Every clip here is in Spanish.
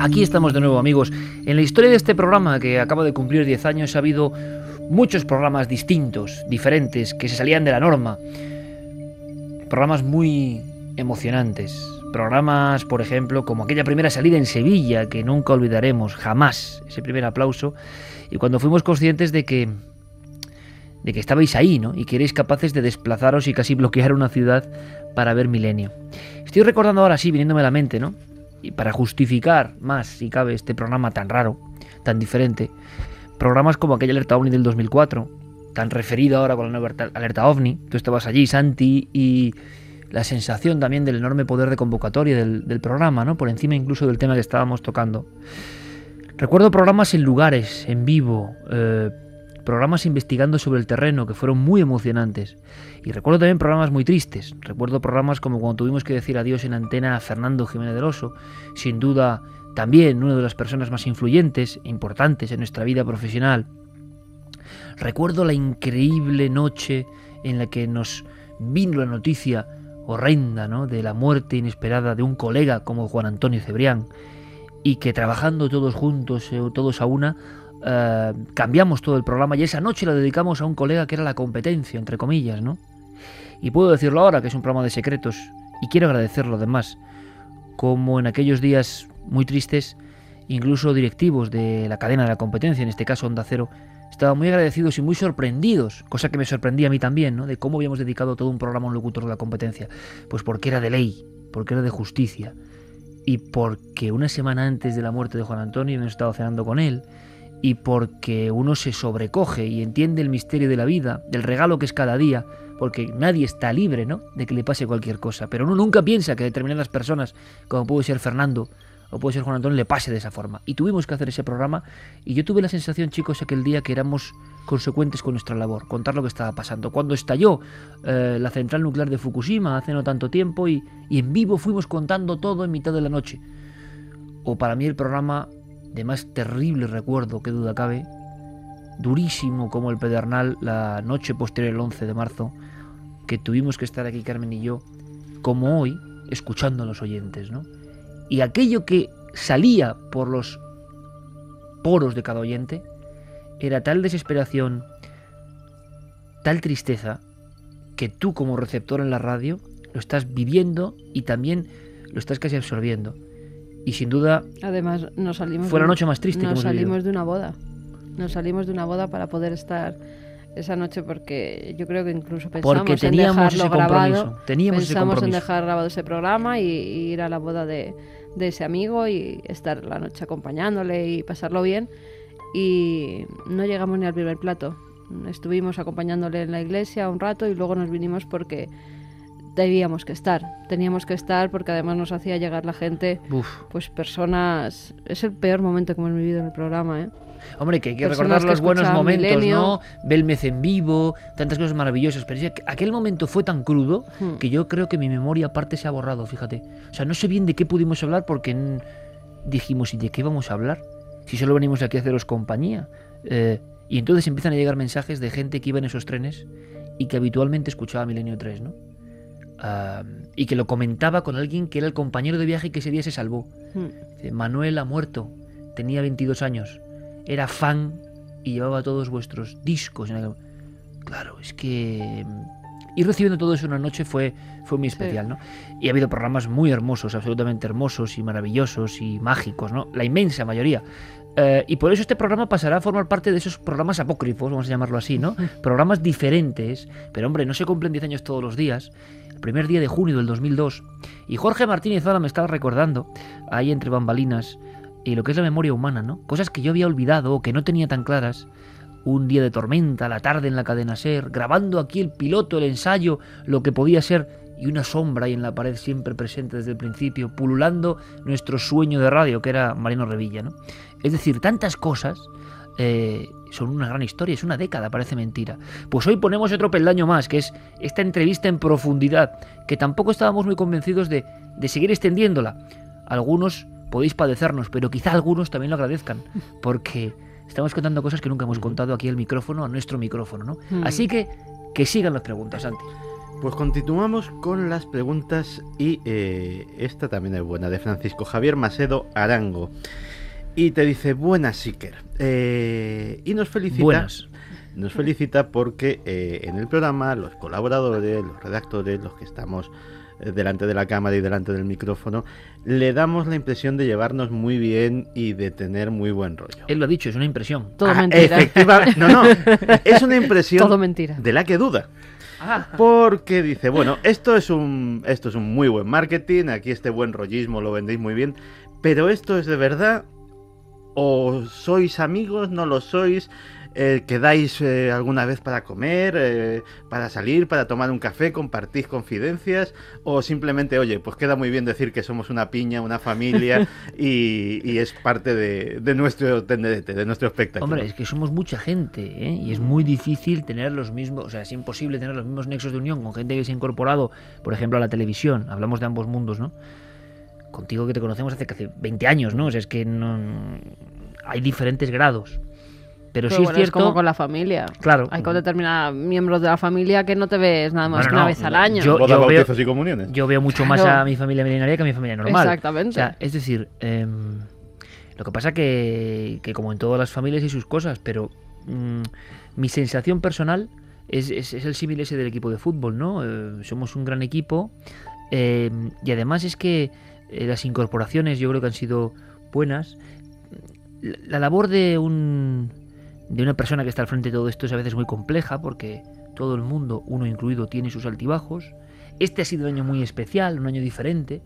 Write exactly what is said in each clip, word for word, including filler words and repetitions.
Aquí estamos de nuevo, amigos. En la historia de este programa, que acaba de cumplir diez años, ha habido muchos programas distintos, diferentes, que se salían de la norma. Programas muy emocionantes. Programas, por ejemplo, como aquella primera salida en Sevilla, que nunca olvidaremos, jamás, ese primer aplauso. Y cuando fuimos conscientes de que, de que estabais ahí, ¿no? Y que erais capaces de desplazaros y casi bloquear una ciudad para ver Milenio. Estoy recordando ahora, sí, viniéndome a la mente, ¿no? Y para justificar más, si cabe, este programa tan raro, tan diferente, programas como aquella Alerta OVNI del dos mil cuatro, tan referido ahora con la nueva Alerta OVNI, tú estabas allí, Santi, y la sensación también del enorme poder de convocatoria del, del programa, ¿no? Por encima incluso del tema que estábamos tocando. Recuerdo programas en lugares, en vivo, eh, programas investigando sobre el terreno que fueron muy emocionantes. Y recuerdo también programas muy tristes. Recuerdo programas como cuando tuvimos que decir adiós en antena a Fernando Jiménez del Oso, sin duda también una de las personas más influyentes e importantes en nuestra vida profesional. Recuerdo la increíble noche en la que nos vino la noticia horrenda, ¿no?, de la muerte inesperada de un colega como Juan Antonio Cebrián, y que trabajando todos juntos, eh, todos a una, eh, cambiamos todo el programa, y esa noche la dedicamos a un colega que era la competencia, entre comillas, ¿no? Y puedo decirlo ahora, que es un programa de secretos, y quiero agradecerlo además, como en aquellos días muy tristes, incluso directivos de la cadena de la competencia, en este caso Onda Cero, estaban muy agradecidos y muy sorprendidos, cosa que me sorprendía a mí también, ¿no?, de cómo habíamos dedicado todo un programa a un locutor de la competencia. Pues porque era de ley, porque era de justicia, y porque una semana antes de la muerte de Juan Antonio hemos estado cenando con él, y porque uno se sobrecoge y entiende el misterio de la vida, del regalo que es cada día, porque nadie está libre, ¿no?, de que le pase cualquier cosa, pero uno nunca piensa que a determinadas personas, como puede ser Fernando o puede ser Juan Antonio, le pase de esa forma. Y tuvimos que hacer ese programa, y yo tuve la sensación, chicos, aquel día que éramos consecuentes con nuestra labor, contar lo que estaba pasando. Cuando estalló eh, la central nuclear de Fukushima hace no tanto tiempo, y, y en vivo fuimos contando todo en mitad de la noche. O para mí el programa de más terrible recuerdo, que duda cabe, durísimo como el Pedernal, la noche posterior al once de marzo, que tuvimos que estar aquí Carmen y yo, como hoy, escuchando a los oyentes, ¿no? Y aquello que salía por los poros de cada oyente era tal desesperación, tal tristeza, que tú como receptor en la radio lo estás viviendo y también lo estás casi absorbiendo. Y sin duda, además, nos salimos fue la de, noche más triste nos que hemos salimos vivido. de una boda. Nos salimos de una boda para poder estar esa noche, porque yo creo que incluso pensamos Porque en teníamos dejarlo ese compromiso. grabado. Teníamos ese Pensamos compromiso. en dejar grabado ese programa y, y ir a la boda de, de ese amigo y estar la noche acompañándole y pasarlo bien. Y no llegamos ni al primer plato. Estuvimos acompañándole en la iglesia un rato y luego nos vinimos porque debíamos que estar. Teníamos que estar porque además nos hacía llegar la gente, Uf. pues personas... Es el peor momento que hemos vivido en el programa, ¿eh? Hombre, que hay que Personas recordar que los buenos momentos, Milenio. ¿no? Belmez en vivo, tantas cosas maravillosas. Pero es que aquel momento fue tan crudo hmm. que yo creo que mi memoria aparte se ha borrado, fíjate. O sea, no sé bien de qué pudimos hablar porque n- dijimos, ¿y de qué vamos a hablar? Si solo venimos aquí a haceros compañía. Eh, y entonces empiezan a llegar mensajes de gente que iba en esos trenes y que habitualmente escuchaba Milenio tres, ¿no? Uh, y que lo comentaba con alguien que era el compañero de viaje y que ese día se salvó. Hmm. Manuel ha muerto, tenía veintidós años. Era fan y llevaba todos vuestros discos. Claro, es que ir recibiendo todo eso una noche fue, fue muy especial, sí. ¿no? Y ha habido programas muy hermosos, absolutamente hermosos y maravillosos y mágicos, ¿no? La inmensa mayoría. Eh, y por eso este programa pasará a formar parte de esos programas apócrifos, vamos a llamarlo así, ¿no? Programas diferentes, pero hombre, no se cumplen diez años todos los días. El primer día de junio del dos mil dos. Y Jorge Martínez ahora me estaba recordando, ahí entre bambalinas, y lo que es la memoria humana, ¿no? Cosas que yo había olvidado o que no tenía tan claras. Un día de tormenta, la tarde en la cadena SER, grabando aquí el piloto, el ensayo, lo que podía ser, y una sombra ahí en la pared siempre presente desde el principio, pululando nuestro sueño de radio, que era Mariano Revilla, ¿no? Es decir, tantas cosas eh, son una gran historia, es una década, parece mentira. Pues hoy ponemos otro peldaño más, que es esta entrevista en profundidad, que tampoco estábamos muy convencidos de, de seguir extendiéndola. Algunos podéis padecernos, pero quizá algunos también lo agradezcan, porque estamos contando cosas que nunca hemos contado aquí al micrófono, a nuestro micrófono, ¿no? Mm. Así que, que sigan las preguntas, Santi. Pues continuamos con las preguntas y eh, esta también es buena, de Francisco Javier Macedo Arango. Y te dice, buenas, Iker. Eh, y nos felicita, buenas. nos felicita porque eh, en el programa los colaboradores, los redactores, los que estamos eh, delante de la cámara y delante del micrófono, le damos la impresión de llevarnos muy bien y de tener muy buen rollo. Él lo ha dicho, es una impresión. Todo Ah, mentira. efectivamente, no, no, es una impresión Todo mentira. de la que duda. Ah, Porque dice, bueno, esto es un esto es un muy buen marketing, aquí este buen rollismo lo vendéis muy bien, pero esto es de verdad, o sois amigos, no lo sois, eh, quedáis eh, alguna vez para comer, eh, para salir, para tomar un café, compartís confidencias, o simplemente, oye, pues queda muy bien decir que somos una piña, una familia y, y es parte de, de nuestro tenderete, de nuestro espectáculo. hombre, es que somos mucha gente, ¿eh? Y es muy difícil tener los mismos, o sea, es imposible tener los mismos nexos de unión con gente que se ha incorporado, por ejemplo, a la televisión. Hablamos de ambos mundos, ¿no? Contigo que te conocemos hace casi veinte años, ¿no? O sea, es que no hay diferentes grados. Pero, Pero sí bueno, es cierto. es como con la familia. Claro. Hay con determinados miembros de la familia que no te ves nada más Bueno, que una no, vez al no, año. yo- Bodas, veo- bautizos y comuniones. Yo veo mucho más Claro. a mi familia milenaria que a mi familia normal. Exactamente. O sea, es decir, em, lo que pasa que, que como en todas las familias hay sus cosas, pero mm, mi sensación personal es, es- es el símil ese del equipo de fútbol, ¿no? Eh, somos un gran equipo em, y además es que eh, las incorporaciones yo creo que han sido buenas. La, la labor de un de una persona que está al frente de todo esto es a veces muy compleja porque todo el mundo, uno incluido, tiene sus altibajos. Este ha sido un año muy especial, un año diferente,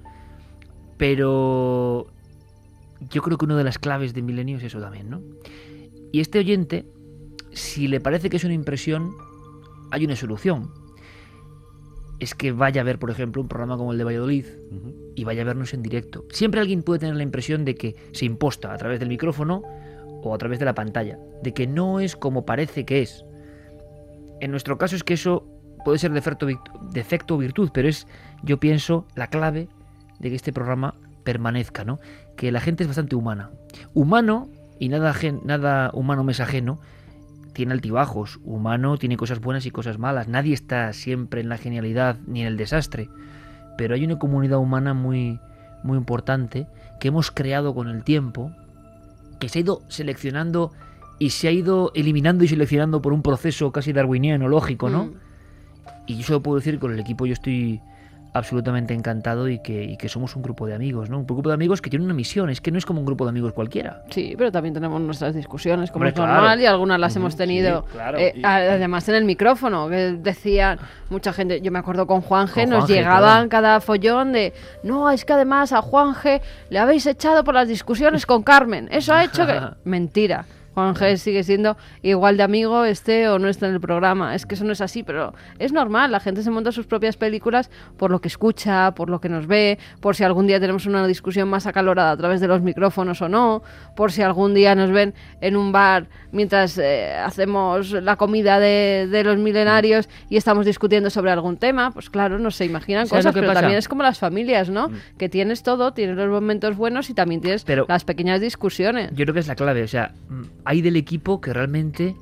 pero yo creo que una de las claves de Milenio es eso también, ¿no? Y este oyente, si le parece que es una impresión, hay una solución. Es que vaya a ver, por ejemplo, un programa como el de Valladolid Ujú. y vaya a vernos en directo. Siempre alguien puede tener la impresión de que se imposta a través del micrófono o a través de la pantalla, de que no es como parece que es. En nuestro caso es que eso puede ser defecto, defecto o virtud, pero es, yo pienso, la clave de que este programa permanezca, ¿no? Que la gente es bastante humana. Humano, y nada, ajen- nada humano me es ajeno, tiene altibajos. Humano tiene cosas buenas y cosas malas. Nadie está siempre en la genialidad ni en el desastre. Pero hay una comunidad humana muy, muy importante que hemos creado con el tiempo, que se ha ido seleccionando y se ha ido eliminando y seleccionando por un proceso casi darwiniano, lógico, ¿no? Mm. Y yo solo puedo decir que con el equipo yo estoy absolutamente encantado y que, y que somos un grupo de amigos, ¿no? Un grupo de amigos que tiene una misión, es que no es como un grupo de amigos cualquiera. Sí, pero también tenemos nuestras discusiones, como Hombre, es claro. normal, y algunas las hemos Ujú, tenido. sí, claro. eh, Y- además, en el micrófono, que decían mucha gente. Yo me acuerdo con Juanje, Con nos Juanje, llegaban claro. cada follón de. No, es que además a Juanje le habéis echado por las discusiones con Carmen. Eso ha hecho que. Mentira. Juanje sigue siendo igual de amigo, esté o no esté en el programa. Es que eso no es así, pero es normal. La gente se monta sus propias películas por lo que escucha, por lo que nos ve, por si algún día tenemos una discusión más acalorada a través de los micrófonos o no, por si algún día nos ven en un bar mientras eh, hacemos la comida de, de los milenarios y estamos discutiendo sobre algún tema. Pues claro, no se imaginan ¿Sabes cosas, lo que pero pasa? también es como las familias, ¿no? Que tienes todo, tienes los momentos buenos y también tienes Pero- las pequeñas discusiones. Yo creo que es la clave, o sea, mm, hay del equipo que realmente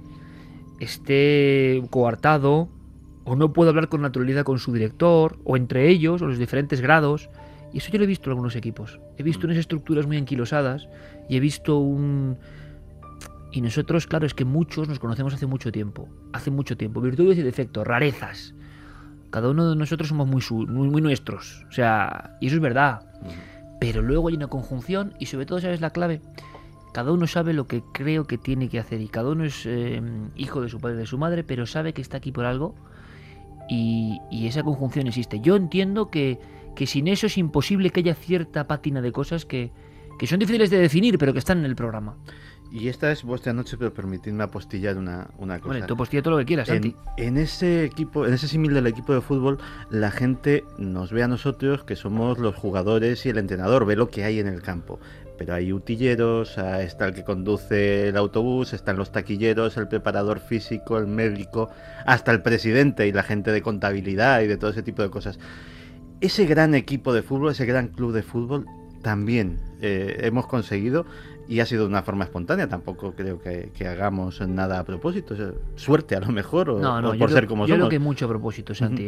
esté coartado o no puede hablar con naturalidad con su director o entre ellos o los diferentes grados. Y eso yo lo he visto en algunos equipos. He visto unas estructuras muy anquilosadas y he visto un... Y nosotros, claro, es que muchos nos conocemos hace mucho tiempo. Hace mucho tiempo. Virtudes y defectos, rarezas. Cada uno de nosotros somos muy, su- muy, muy nuestros. O sea, y eso es verdad. Pero luego hay una conjunción y sobre todo, ¿sabes la clave? Cada uno sabe lo que creo que tiene que hacer y cada uno es eh, hijo de su padre y de su madre, pero sabe que está aquí por algo y, y esa conjunción existe. Yo entiendo que, que sin eso es imposible que haya cierta pátina de cosas que, que son difíciles de definir, pero que están en el programa. Y esta es vuestra noche, pero permitidme apostillar una, una cosa. Bueno, tú postilla todo lo que quieras, Santi. En, en ese equipo, en ese símil del equipo de fútbol, la gente nos ve a nosotros que somos los jugadores y el entrenador, ve lo que hay en el campo. Pero hay utilleros, ah, está el que conduce el autobús, están los taquilleros, el preparador físico, el médico, hasta el presidente y la gente de contabilidad y de todo ese tipo de cosas. Ese gran equipo de fútbol, ese gran club de fútbol, también eh, hemos conseguido, y ha sido de una forma espontánea, tampoco creo que, que hagamos nada a propósito, o sea, suerte a lo mejor, o, No, no, o yo por creo, ser como yo somos. creo que hay mucho a propósito, Santi, ¿eh?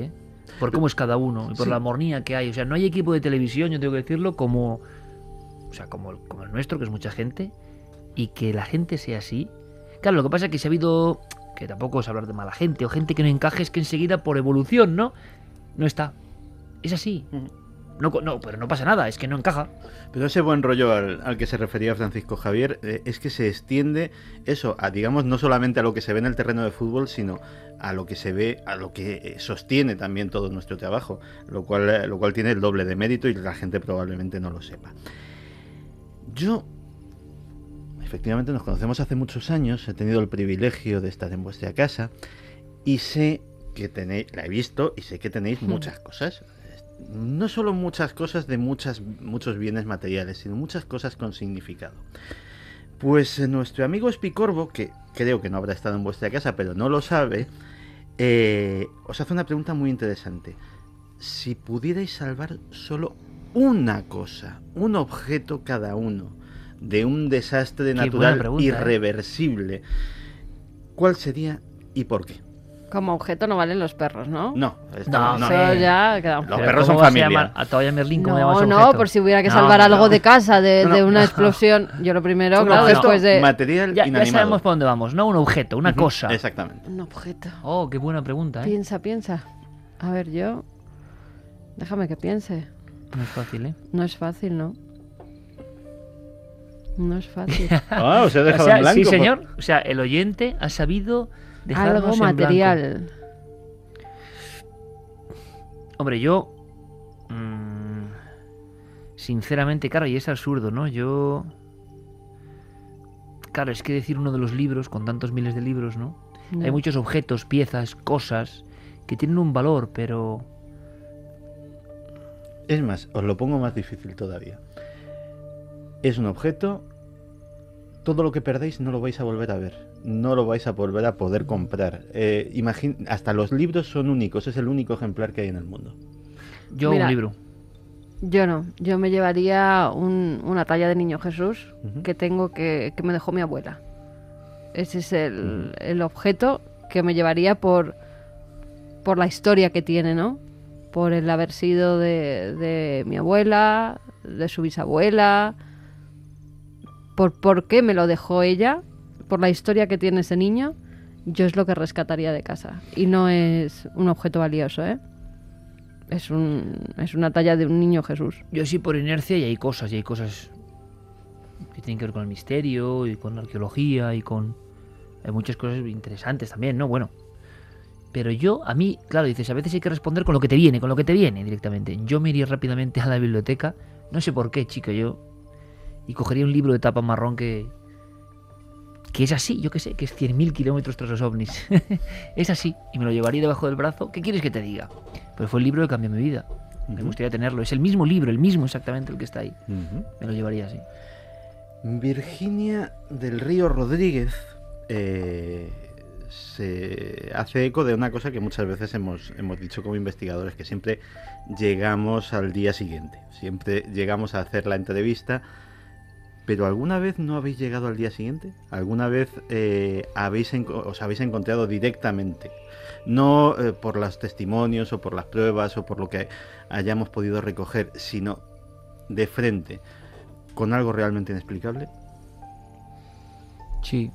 por cómo es cada uno y por Sí. la armonía que hay. O sea, no hay equipo de televisión, yo tengo que decirlo, como, o sea, como, el- como el nuestro, que es mucha gente, y que la gente sea así. Claro, lo que pasa es que si ha habido, que tampoco es hablar de mala gente, o gente que no encaje, es que enseguida por evolución, ¿no? No está. Es así. No, co- no, pero no pasa nada, es que no encaja. Pero ese buen rollo al, al que se refería Francisco Javier eh, es que se extiende eso, a, digamos, no solamente a lo que se ve en el terreno de fútbol, sino a lo que se ve, a lo que eh, sostiene también todo nuestro trabajo, lo cual, eh, lo cual tiene el doble de mérito y la gente probablemente no lo sepa. Yo, efectivamente, nos conocemos hace muchos años, he tenido el privilegio de estar en vuestra casa y sé que tenéis, la he visto y sé que tenéis muchas cosas. No solo muchas cosas de muchas, muchos bienes materiales, sino muchas cosas con significado. Pues eh, nuestro amigo Espicorbo, que creo que no habrá estado en vuestra casa, pero no lo sabe, eh, os hace una pregunta muy interesante. Si pudierais salvar solo una cosa, un objeto cada uno, de un desastre buena natural pregunta, ¿eh? irreversible, ¿cuál sería y por qué? Como objeto no valen los perros, ¿no? No, esto No, no, Eso eh, ya quedamos. Los Pero perros ¿cómo son vas a familia. llamar a Toalla Merlín? ¿Cómo llamas No, no, objeto? por si hubiera que No, salvar no, algo no. de casa, de, No, no, de una no. explosión. Yo lo primero, Un claro, objeto después de... material Ya, ya inanimado. sabemos por dónde vamos, no un objeto, una Ujú, cosa. Exactamente. Un objeto. Oh, qué buena pregunta, ¿eh? Piensa, piensa. A ver, yo... Déjame que piense. No es fácil, ¿eh? No es fácil, ¿no? No es fácil. Ah, os he O dejado sea, en blanco. sí, por- señor. O sea, el oyente ha sabido dejarnos Algo en blanco. material. Hombre, yo... mm, sinceramente, claro, y es absurdo, ¿no? Yo... Claro, es que decir uno de los libros, con tantos miles de libros, ¿no? No. Hay muchos objetos, piezas, cosas que tienen un valor, pero... Es más, os lo pongo más difícil todavía. Es un objeto. Todo lo que perdéis no lo vais a volver a ver. No lo vais a volver a poder comprar. Eh, imagin- hasta los libros son únicos. Es el único ejemplar que hay en el mundo. Yo Mira, un libro. Yo no. Yo me llevaría un- una talla de Niño Jesús Ujú. que tengo que, que me dejó mi abuela. Ese es el, el objeto que me llevaría por, por la historia que tiene, ¿no? Por el haber sido de, de mi abuela, de su bisabuela, por por qué me lo dejó ella, por la historia que tiene ese niño, yo es lo que rescataría de casa. Y no es un objeto valioso, ¿eh? Es, un, es una talla de un Niño Jesús. Yo sí por inercia y hay cosas, y hay cosas que tienen que ver con el misterio y con la arqueología y con... Hay muchas cosas interesantes también, ¿no? Bueno. Pero yo, a mí, claro, dices, a veces hay que responder con lo que te viene, con lo que te viene directamente. Yo me iría rápidamente a la biblioteca, no sé por qué, chico, yo... Y cogería un libro de tapa marrón que... Que es así, yo qué sé, que es cien mil kilómetros tras los ovnis. Es así, y me lo llevaría debajo del brazo. ¿Qué quieres que te diga? Pues fue el libro que cambió mi vida. Me Ujú. gustaría tenerlo. Es el mismo libro, el mismo exactamente el que está ahí. Ujú. Me lo llevaría así. Virginia del Río Rodríguez eh, se hace eco de una cosa que muchas veces hemos, hemos dicho como investigadores, que siempre llegamos al día siguiente, siempre llegamos a hacer la entrevista, pero ¿alguna vez no habéis llegado al día siguiente? ¿Alguna vez eh, habéis enco- os habéis encontrado directamente? No eh, por los testimonios o por las pruebas o por lo que hayamos podido recoger, sino de frente, con algo realmente inexplicable. Sí.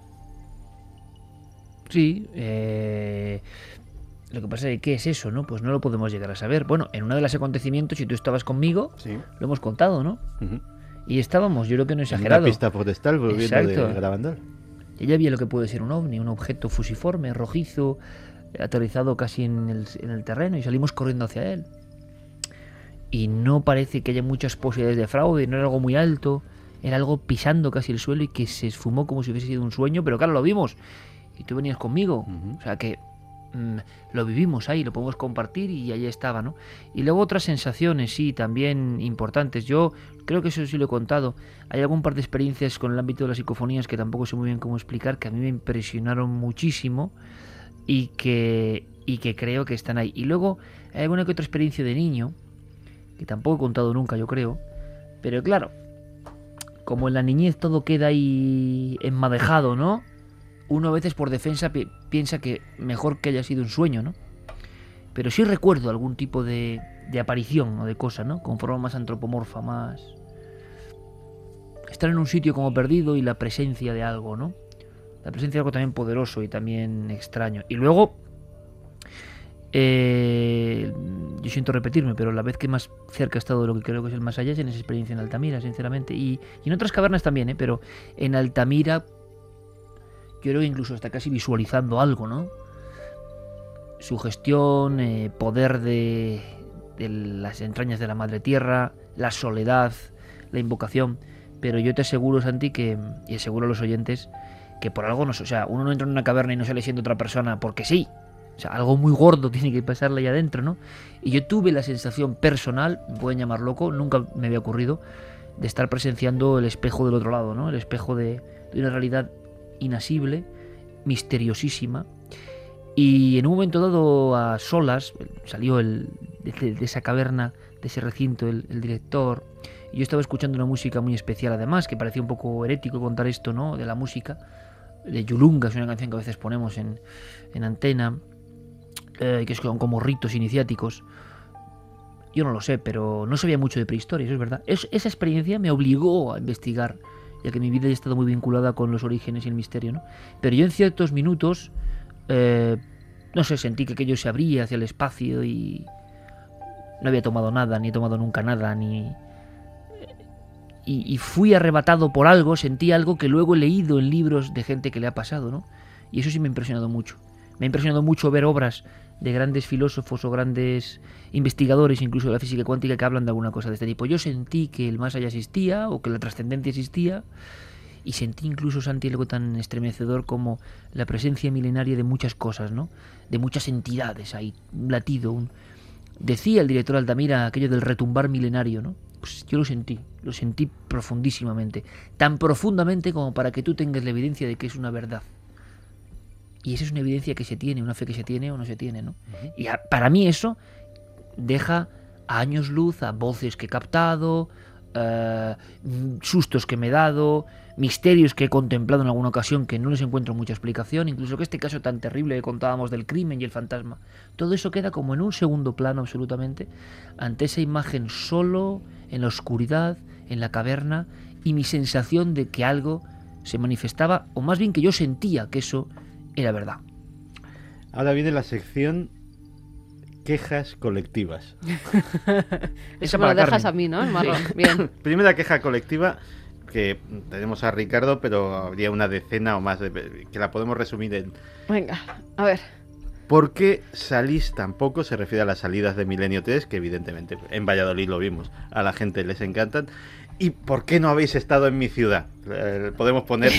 Sí. eh, Lo que pasa es que, ¿qué es eso, no? Pues no lo podemos llegar a saber. Bueno, en uno de los acontecimientos, si tú estabas conmigo, Sí. lo hemos contado, ¿no? Ujú. Y estábamos, yo creo que no he En una exagerado. pista forestal volviendo Exacto. de Garabandal. Ella vio lo que puede ser un ovni, un objeto fusiforme, rojizo, aterrizado casi en el, en el terreno, y salimos corriendo hacia él. Y no parece que haya muchas posibilidades de fraude, no era algo muy alto, era algo pisando casi el suelo y que se esfumó como si hubiese sido un sueño, pero claro, lo vimos. Y tú venías conmigo, Ujú. o sea que mm, lo vivimos ahí, lo podemos compartir y ahí estaba, ¿no? Y luego otras sensaciones, sí, también importantes. Yo creo que eso sí lo he contado. Hay algún par de experiencias con el ámbito de las psicofonías que tampoco sé muy bien cómo explicar, que a mí me impresionaron muchísimo y que, y que creo que están ahí. Y luego hay alguna que otra experiencia de niño, que tampoco he contado nunca, yo creo. Pero claro, como en la niñez todo queda ahí enmadejado, ¿no? Uno a veces por defensa pi- piensa que mejor que haya sido un sueño, ¿no? pero sí recuerdo algún tipo de, de aparición o de cosa, ¿no? Con forma más antropomorfa, más... Estar en un sitio como perdido y la presencia de algo, ¿no? La presencia de algo también poderoso y también extraño. Y luego, eh, yo siento repetirme, pero la vez que más cerca he estado de lo que creo que es el más allá es en esa experiencia en Altamira, sinceramente. Y, y en otras cavernas también, ¿eh? Pero en Altamira, yo creo que incluso está casi visualizando algo, ¿no? Sugestión, eh, poder de, de las entrañas de la madre tierra, la soledad, la invocación. Pero yo te aseguro, Santi, que, y aseguro a los oyentes, que por algo no, o sea, uno no entra en una caverna y no sale siendo otra persona porque sí. O sea, algo muy gordo tiene que pasarle ahí adentro, ¿no? Y yo tuve la sensación personal, me pueden llamar loco, nunca me había ocurrido, de estar presenciando el espejo del otro lado, ¿no? El espejo de, de una realidad inasible, misteriosísima. Y en un momento dado, a solas, salió el, de, de esa caverna, de ese recinto, el, el director. Y yo estaba escuchando una música muy especial, además, que parecía un poco herético contar esto, ¿no? De la música. De Yulunga, es una canción que a veces ponemos en, en antena, eh, que son como ritos iniciáticos. Yo no lo sé, pero no sabía mucho de prehistoria, eso es verdad. Es, esa experiencia me obligó a investigar, ya que mi vida ha estado muy vinculada con los orígenes y el misterio, ¿no? Pero yo en ciertos minutos, eh, no sé, sentí que aquello se abría hacia el espacio y no había tomado nada, ni he tomado nunca nada, ni... Y, y fui arrebatado por algo, sentí algo que luego he leído en libros de gente que le ha pasado, ¿no? Y eso sí me ha impresionado mucho. Me ha impresionado mucho ver obras de grandes filósofos o grandes investigadores, incluso de la física cuántica, que hablan de alguna cosa de este tipo. Yo sentí que el más allá existía, o que la trascendencia existía, y sentí incluso, Santi, algo tan estremecedor como la presencia milenaria de muchas cosas, ¿no? De muchas entidades ahí, un latido, un... Decía el director Altamira aquello del retumbar milenario, ¿no? Pues yo lo sentí, lo sentí profundísimamente, tan profundamente como para que tú tengas la evidencia de que es una verdad. Y esa es una evidencia que se tiene, una fe que se tiene o no se tiene, ¿no? Uh-huh. Y a, para mí eso deja a años luz a voces que he captado, uh, sustos que me he dado, misterios que he contemplado en alguna ocasión que no les encuentro mucha explicación, incluso que este caso tan terrible que contábamos del crimen y el fantasma, todo eso queda como en un segundo plano absolutamente ante esa imagen solo, en la oscuridad, en la caverna, y mi sensación de que algo se manifestaba, o más bien que yo sentía que eso era verdad. Ahora viene la sección quejas colectivas. Eso me lo dejas a mí, ¿no? El marrón. Sí. Bien. Primera queja colectiva, que tenemos a Ricardo, pero habría una decena o más, de, que la podemos resumir en... Venga, a ver. ¿Por qué salís tan poco? Se refiere a las salidas de Milenio tres, que evidentemente en Valladolid lo vimos, a la gente les encantan. ¿Y por qué no habéis estado en mi ciudad? Eh, podemos poner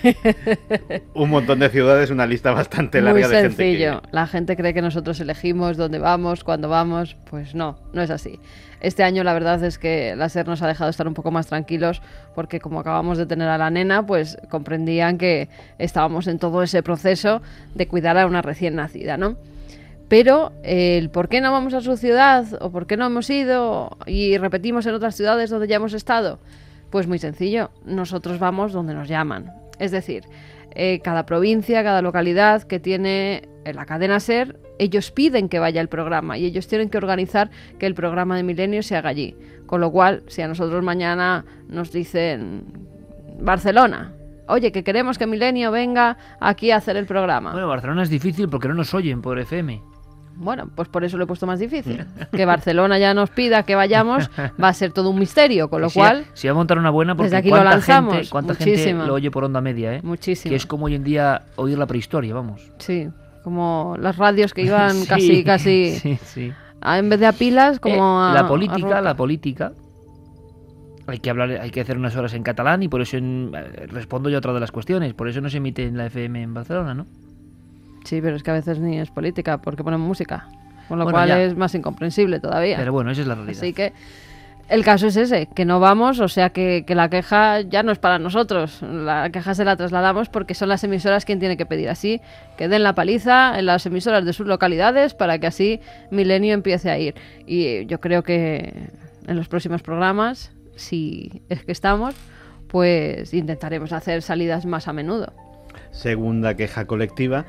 un montón de ciudades, una lista bastante larga de gente. Muy sencillo. Que... La gente cree que nosotros elegimos dónde vamos, cuándo vamos. Pues no, no es así. Este año la verdad es que la SER nos ha dejado estar un poco más tranquilos porque como acabamos de tener a la nena, pues comprendían que estábamos en todo ese proceso de cuidar a una recién nacida, ¿no? Pero el por qué no vamos a su ciudad o por qué no hemos ido y repetimos en otras ciudades donde ya hemos estado, pues muy sencillo, nosotros vamos donde nos llaman. Es decir, eh, cada provincia, cada localidad que tiene la cadena SER, ellos piden que vaya el programa y ellos tienen que organizar que el programa de Milenio se haga allí. Con lo cual, si a nosotros mañana nos dicen Barcelona, oye, que queremos que Milenio venga aquí a hacer el programa. Bueno, Barcelona es difícil porque no nos oyen por F M. Bueno, pues por eso lo he puesto más difícil. Que Barcelona ya nos pida que vayamos, va a ser todo un misterio, con lo si cual... Si va a montar una buena, porque desde aquí cuánta, lo lanzamos, gente, cuánta gente lo oye por onda media, ¿eh? Muchísimo. Que es como hoy en día oír la prehistoria, vamos. Sí, como las radios que iban sí, casi, casi... Sí, sí. A, en vez de a pilas, como eh, a... La política, a la política... Hay que hablar, hay que hacer unas horas en catalán y por eso en, eh, respondo yo a otra de las cuestiones. Por eso no se emite en la F M en Barcelona, ¿no? Sí, pero es que a veces ni es política, porque ponen música. Con lo bueno, cual ya. es más incomprensible todavía. Pero bueno, esa es la realidad. Así que el caso es ese, que no vamos, o sea que, que la queja ya no es para nosotros. La queja se la trasladamos porque son las emisoras quien tiene que pedir así, que den la paliza en las emisoras de sus localidades para que así Milenio empiece a ir. Y yo creo que en los próximos programas, si es que estamos, pues intentaremos hacer salidas más a menudo. Segunda queja colectiva.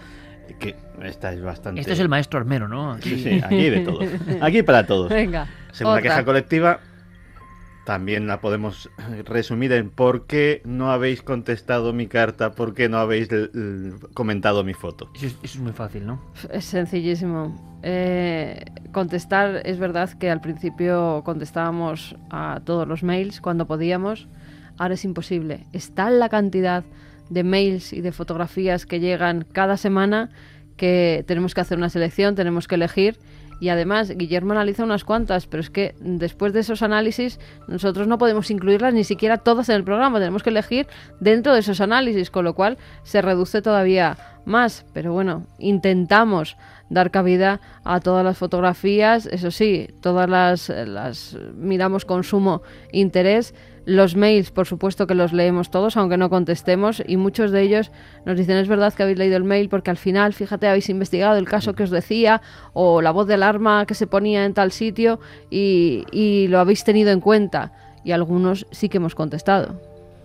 Que esta es bastante... Este es el maestro armero, ¿no? Aquí. Sí, sí, aquí de todo. Aquí para todos. Venga. Segunda otra. queja colectiva, también la podemos resumir en por qué no habéis contestado mi carta, por qué no habéis l- l- comentado mi foto. Eso es, eso es muy fácil, ¿no? Es sencillísimo. Eh, contestar, es verdad que al principio contestábamos a todos los mails cuando podíamos. Ahora es imposible. Es tal la cantidad de mails y de fotografías que llegan cada semana que tenemos que hacer una selección, tenemos que elegir. Y además, Guillermo analiza unas cuantas, pero es que después de esos análisis nosotros no podemos incluirlas ni siquiera todas en el programa, tenemos que elegir dentro de esos análisis, con lo cual se reduce todavía más. Pero bueno, intentamos dar cabida a todas las fotografías, eso sí, todas las, las miramos con sumo interés. Los mails, por supuesto que los leemos todos, aunque no contestemos, y muchos de ellos nos dicen, es verdad que habéis leído el mail porque al final, fíjate, habéis investigado el caso que os decía, o la voz de alarma que se ponía en tal sitio, y, y lo habéis tenido en cuenta. Y algunos sí que hemos contestado.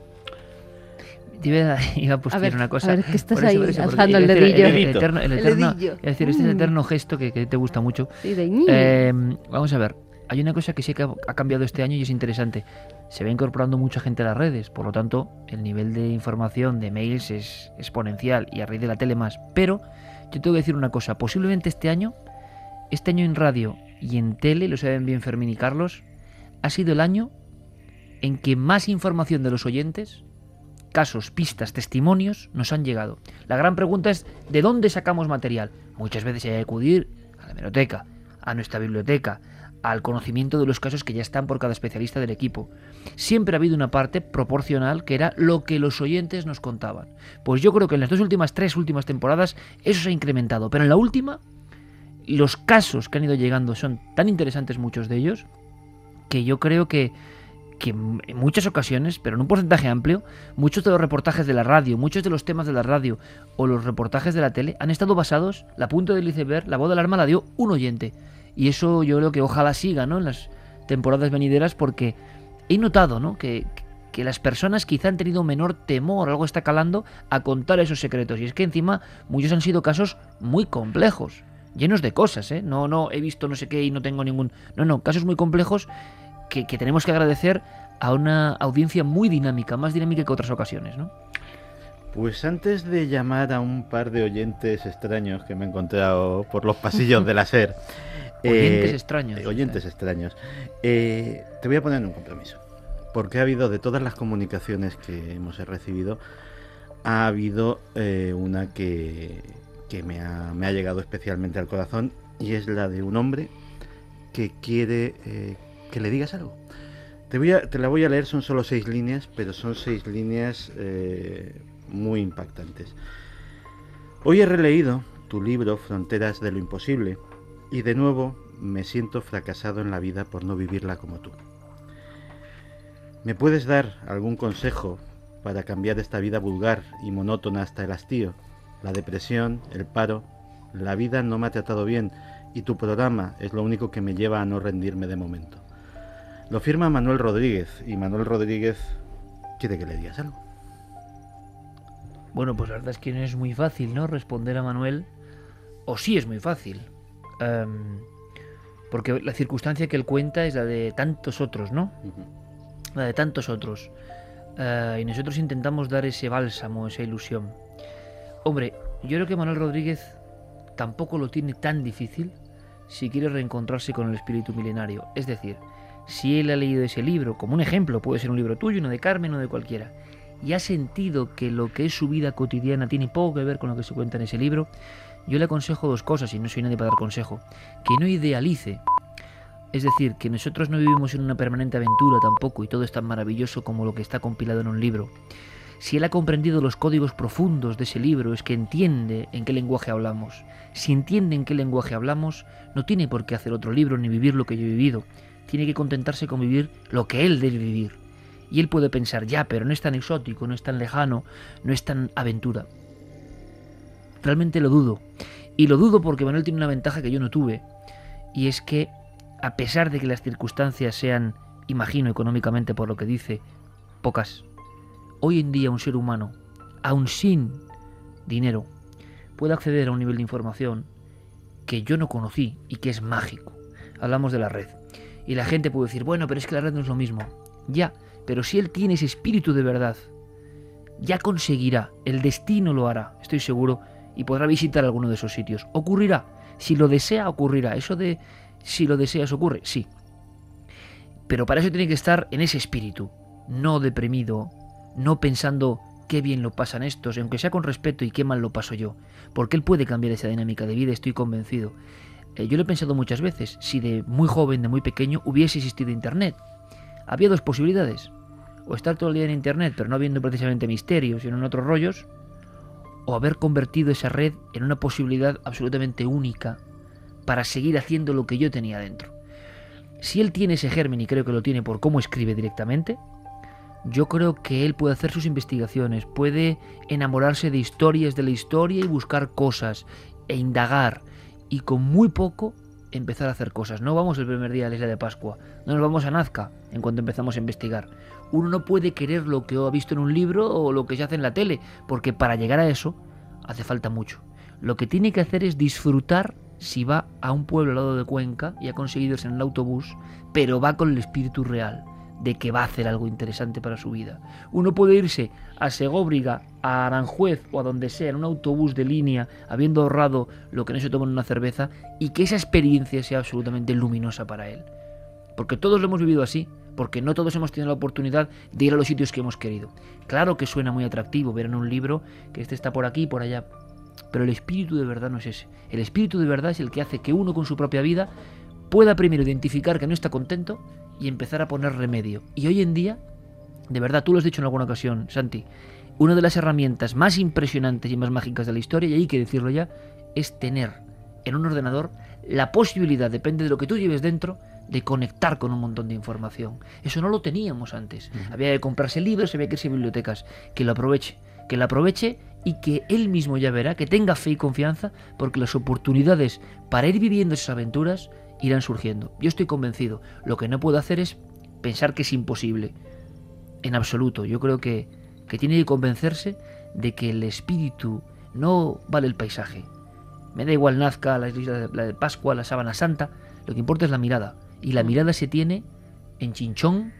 Te iba a, iba a A postear ver, una cosa. a ver, que estás Por eso, ahí por eso, porque alzando el iba a decir, dedillo. El, el eterno, el El eterno- dedillo. es decir, este es el Mm. eterno gesto que, que te gusta mucho. Sí, de ñi. Eh, vamos a ver, hay una cosa que sí que ha, ha cambiado este año y es interesante. Se va incorporando mucha gente a las redes, por lo tanto, el nivel de información de mails es exponencial y a raíz de la tele más. Pero yo tengo que decir una cosa, posiblemente este año, este año en radio y en tele, lo saben bien Fermín y Carlos, ha sido el año en que más información de los oyentes, casos, pistas, testimonios, nos han llegado. La gran pregunta es, ¿de dónde sacamos material? Muchas veces hay que acudir a la hemeroteca, a nuestra biblioteca, al conocimiento de los casos que ya están por cada especialista del equipo. Siempre ha habido una parte proporcional que era lo que los oyentes nos contaban. Pues yo creo que en las dos últimas, tres últimas temporadas eso se ha incrementado, pero en la última los casos que han ido llegando son tan interesantes, muchos de ellos, que yo creo que que en muchas ocasiones, pero en un porcentaje amplio, muchos de los reportajes de la radio, muchos de los temas de la radio o los reportajes de la tele han estado basados, la punta del iceberg, la voz de alarma la dio un oyente. Y eso yo creo que ojalá siga, ¿no?, en las temporadas venideras, porque he notado, ¿no?, que, que las personas quizá han tenido menor temor, algo está calando, a contar esos secretos. Y es que encima muchos han sido casos muy complejos, llenos de cosas, ¿eh? No, no, he visto no sé qué y no tengo ningún... No, no, casos muy complejos que, que tenemos que agradecer a una audiencia muy dinámica, más dinámica que otras ocasiones, ¿no? Pues antes de llamar a un par de oyentes extraños que me he encontrado por los pasillos de la SER... Oyentes eh, extraños. eh, oyentes extraños. Eh, te voy a poner en un compromiso. Porque ha habido, de todas las comunicaciones que hemos recibido, ha habido eh, una que, que me, ha, me ha llegado especialmente al corazón, y es la de un hombre que quiere eh, que le digas algo. Te, voy a, te la voy a leer, son solo seis líneas, pero son seis líneas eh, muy impactantes. Hoy he releído tu libro Fronteras de lo Imposible, y de nuevo me siento fracasado en la vida por no vivirla como tú. ¿Me puedes dar algún consejo para cambiar esta vida vulgar y monótona hasta el hastío? La depresión, el paro, la vida no me ha tratado bien, y tu programa es lo único que me lleva a no rendirme de momento. Lo firma Manuel Rodríguez, y Manuel Rodríguez quiere que le digas algo. Bueno, pues la verdad es que no es muy fácil, ¿no?, responder a Manuel, o sí es muy fácil, um, porque la circunstancia que él cuenta es la de tantos otros, ¿no? Uh-huh. La de tantos otros, uh, y nosotros intentamos dar ese bálsamo, esa ilusión. Hombre, yo creo que Manuel Rodríguez tampoco lo tiene tan difícil si quiere reencontrarse con el espíritu milenario. Es decir, si él ha leído ese libro, como un ejemplo, puede ser un libro tuyo, uno de Carmen o de cualquiera, y ha sentido que lo que es su vida cotidiana tiene poco que ver con lo que se cuenta en ese libro, yo le aconsejo dos cosas, y no soy nadie para dar consejo: que no idealice, es decir, que nosotros no vivimos en una permanente aventura tampoco, y todo es tan maravilloso como lo que está compilado en un libro. Si él ha comprendido los códigos profundos de ese libro, es que entiende en qué lenguaje hablamos. Si entiende en qué lenguaje hablamos, no tiene por qué hacer otro libro ni vivir lo que yo he vivido. Tiene que contentarse con vivir lo que él debe vivir. Y él puede pensar, ya, pero no es tan exótico, no es tan lejano, no es tan aventura. Realmente lo dudo. Y lo dudo porque Manuel tiene una ventaja que yo no tuve. Y es que, a pesar de que las circunstancias sean, imagino económicamente por lo que dice, pocas, hoy en día un ser humano, aun sin dinero, puede acceder a un nivel de información que yo no conocí y que es mágico. Hablamos de la red. Y la gente puede decir, bueno, pero es que la red no es lo mismo. Ya, pero si él tiene ese espíritu de verdad, ya conseguirá, el destino lo hará, estoy seguro, y podrá visitar alguno de esos sitios. Ocurrirá. Si lo desea, ocurrirá. Eso de si lo deseas, ocurre, sí. Pero para eso tiene que estar en ese espíritu, no deprimido, no pensando qué bien lo pasan estos, aunque sea con respeto, y qué mal lo paso yo. Porque él puede cambiar esa dinámica de vida, estoy convencido. Eh, yo lo he pensado muchas veces, si de muy joven, de muy pequeño, hubiese existido Internet. Había dos posibilidades. O estar todo el día en Internet, pero no viendo precisamente misterios, sino en otros rollos, o haber convertido esa red en una posibilidad absolutamente única para seguir haciendo lo que yo tenía dentro. Si él tiene ese germen, y creo que lo tiene por cómo escribe directamente, yo creo que él puede hacer sus investigaciones, puede enamorarse de historias de la historia y buscar cosas, e indagar, y con muy poco empezar a hacer cosas. No vamos el primer día a la isla de Pascua, no nos vamos a Nazca en cuanto empezamos a investigar. Uno no puede querer lo que ha visto en un libro o lo que se hace en la tele, porque para llegar a eso hace falta mucho. Lo que tiene que hacer es disfrutar si va a un pueblo al lado de Cuenca y ha conseguido irse en el autobús, pero va con el espíritu real de que va a hacer algo interesante para su vida. Uno puede irse a Segóbriga, a Aranjuez o a donde sea en un autobús de línea, habiendo ahorrado lo que no se toma en una cerveza, y que esa experiencia sea absolutamente luminosa para él. Porque todos lo hemos vivido así, porque no todos hemos tenido la oportunidad de ir a los sitios que hemos querido. Claro que suena muy atractivo ver en un libro que este está por aquí y por allá, pero el espíritu de verdad no es ese. El espíritu de verdad es el que hace que uno con su propia vida pueda primero identificar que no está contento y empezar a poner remedio. Y hoy en día, de verdad, tú lo has dicho en alguna ocasión, Santi, una de las herramientas más impresionantes y más mágicas de la historia, y hay que decirlo ya, es tener en un ordenador la posibilidad, depende de lo que tú lleves dentro, de conectar con un montón de información. Eso no lo teníamos antes. Uh-huh. Había que comprarse libros, había que irse a bibliotecas. Que lo aproveche, que lo aproveche y que él mismo ya verá, que tenga fe y confianza, porque las oportunidades para ir viviendo esas aventuras irán surgiendo. Yo estoy convencido. Lo que no puedo hacer es pensar que es imposible. En absoluto. Yo creo que, que tiene que convencerse de que el espíritu no vale el paisaje. Me da igual Nazca, la isla de Pascua, la Sábana Santa. Lo que importa es la mirada. Y la mirada se tiene en Chinchón,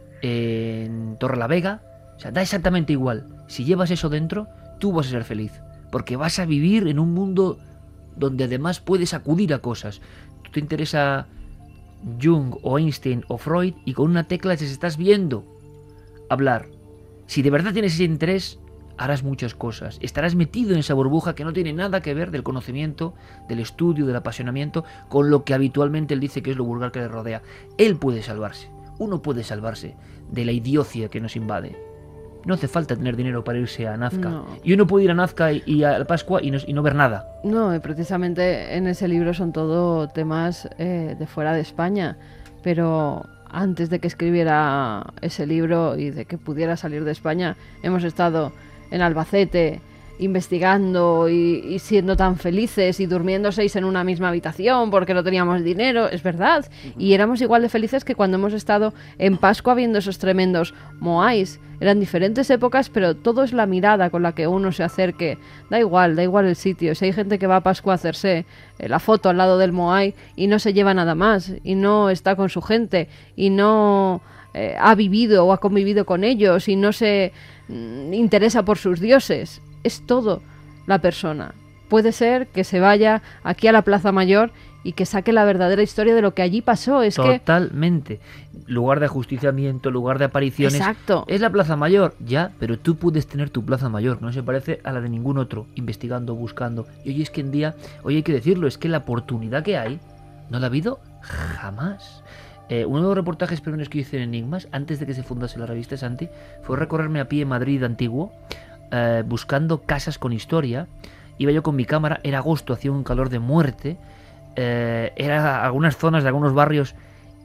en Torrelavega. O sea, da exactamente igual. Si llevas eso dentro, tú vas a ser feliz. Porque vas a vivir en un mundo donde además puedes acudir a cosas. Tú te interesa Jung o Einstein o Freud y con una tecla les estás viendo hablar. Si de verdad tienes ese interés, harás muchas cosas. Estarás metido en esa burbuja que no tiene nada que ver del conocimiento, del estudio, del apasionamiento, con lo que habitualmente él dice que es lo vulgar que le rodea. Él puede salvarse. Uno puede salvarse de la idiocia que nos invade. No hace falta tener dinero para irse a Nazca. No. Y uno puede ir a Nazca y, y a Pascua y no, y no ver nada. No, y precisamente en ese libro son todo temas eh, de fuera de España. Pero antes de que escribiera ese libro y de que pudiera salir de España, hemos estado en Albacete investigando y, y siendo tan felices y durmiendo seis en una misma habitación porque no teníamos dinero, es verdad. Uh-huh. Y éramos igual de felices que cuando hemos estado en Pascua viendo esos tremendos moais. Eran diferentes épocas, pero todo es la mirada con la que uno se acerque. Da igual, da igual el sitio. Si hay gente que va a Pascua a hacerse eh, la foto al lado del moai y no se lleva nada más, y no está con su gente, y no eh, ha vivido o ha convivido con ellos, y no se mm, interesa por sus dioses. Es todo la persona. Puede ser que se vaya aquí a la Plaza Mayor y que saque la verdadera historia de lo que allí pasó. Es Totalmente. Que... lugar de ajusticiamiento, lugar de apariciones. Exacto. Es la Plaza Mayor, ya, pero tú puedes tener tu Plaza Mayor. No se parece a la de ningún otro, investigando, buscando. Y hoy es que en día, hoy hay que decirlo, es que la oportunidad que hay, no la ha habido jamás. Eh, uno de los reportajes primeros que hice en Enigmas, antes de que se fundase la revista Santi, fue recorrerme a pie en Madrid antiguo, eh, buscando casas con historia. Iba yo con mi cámara, era agosto, hacía un calor de muerte, eh, era algunas zonas de algunos barrios,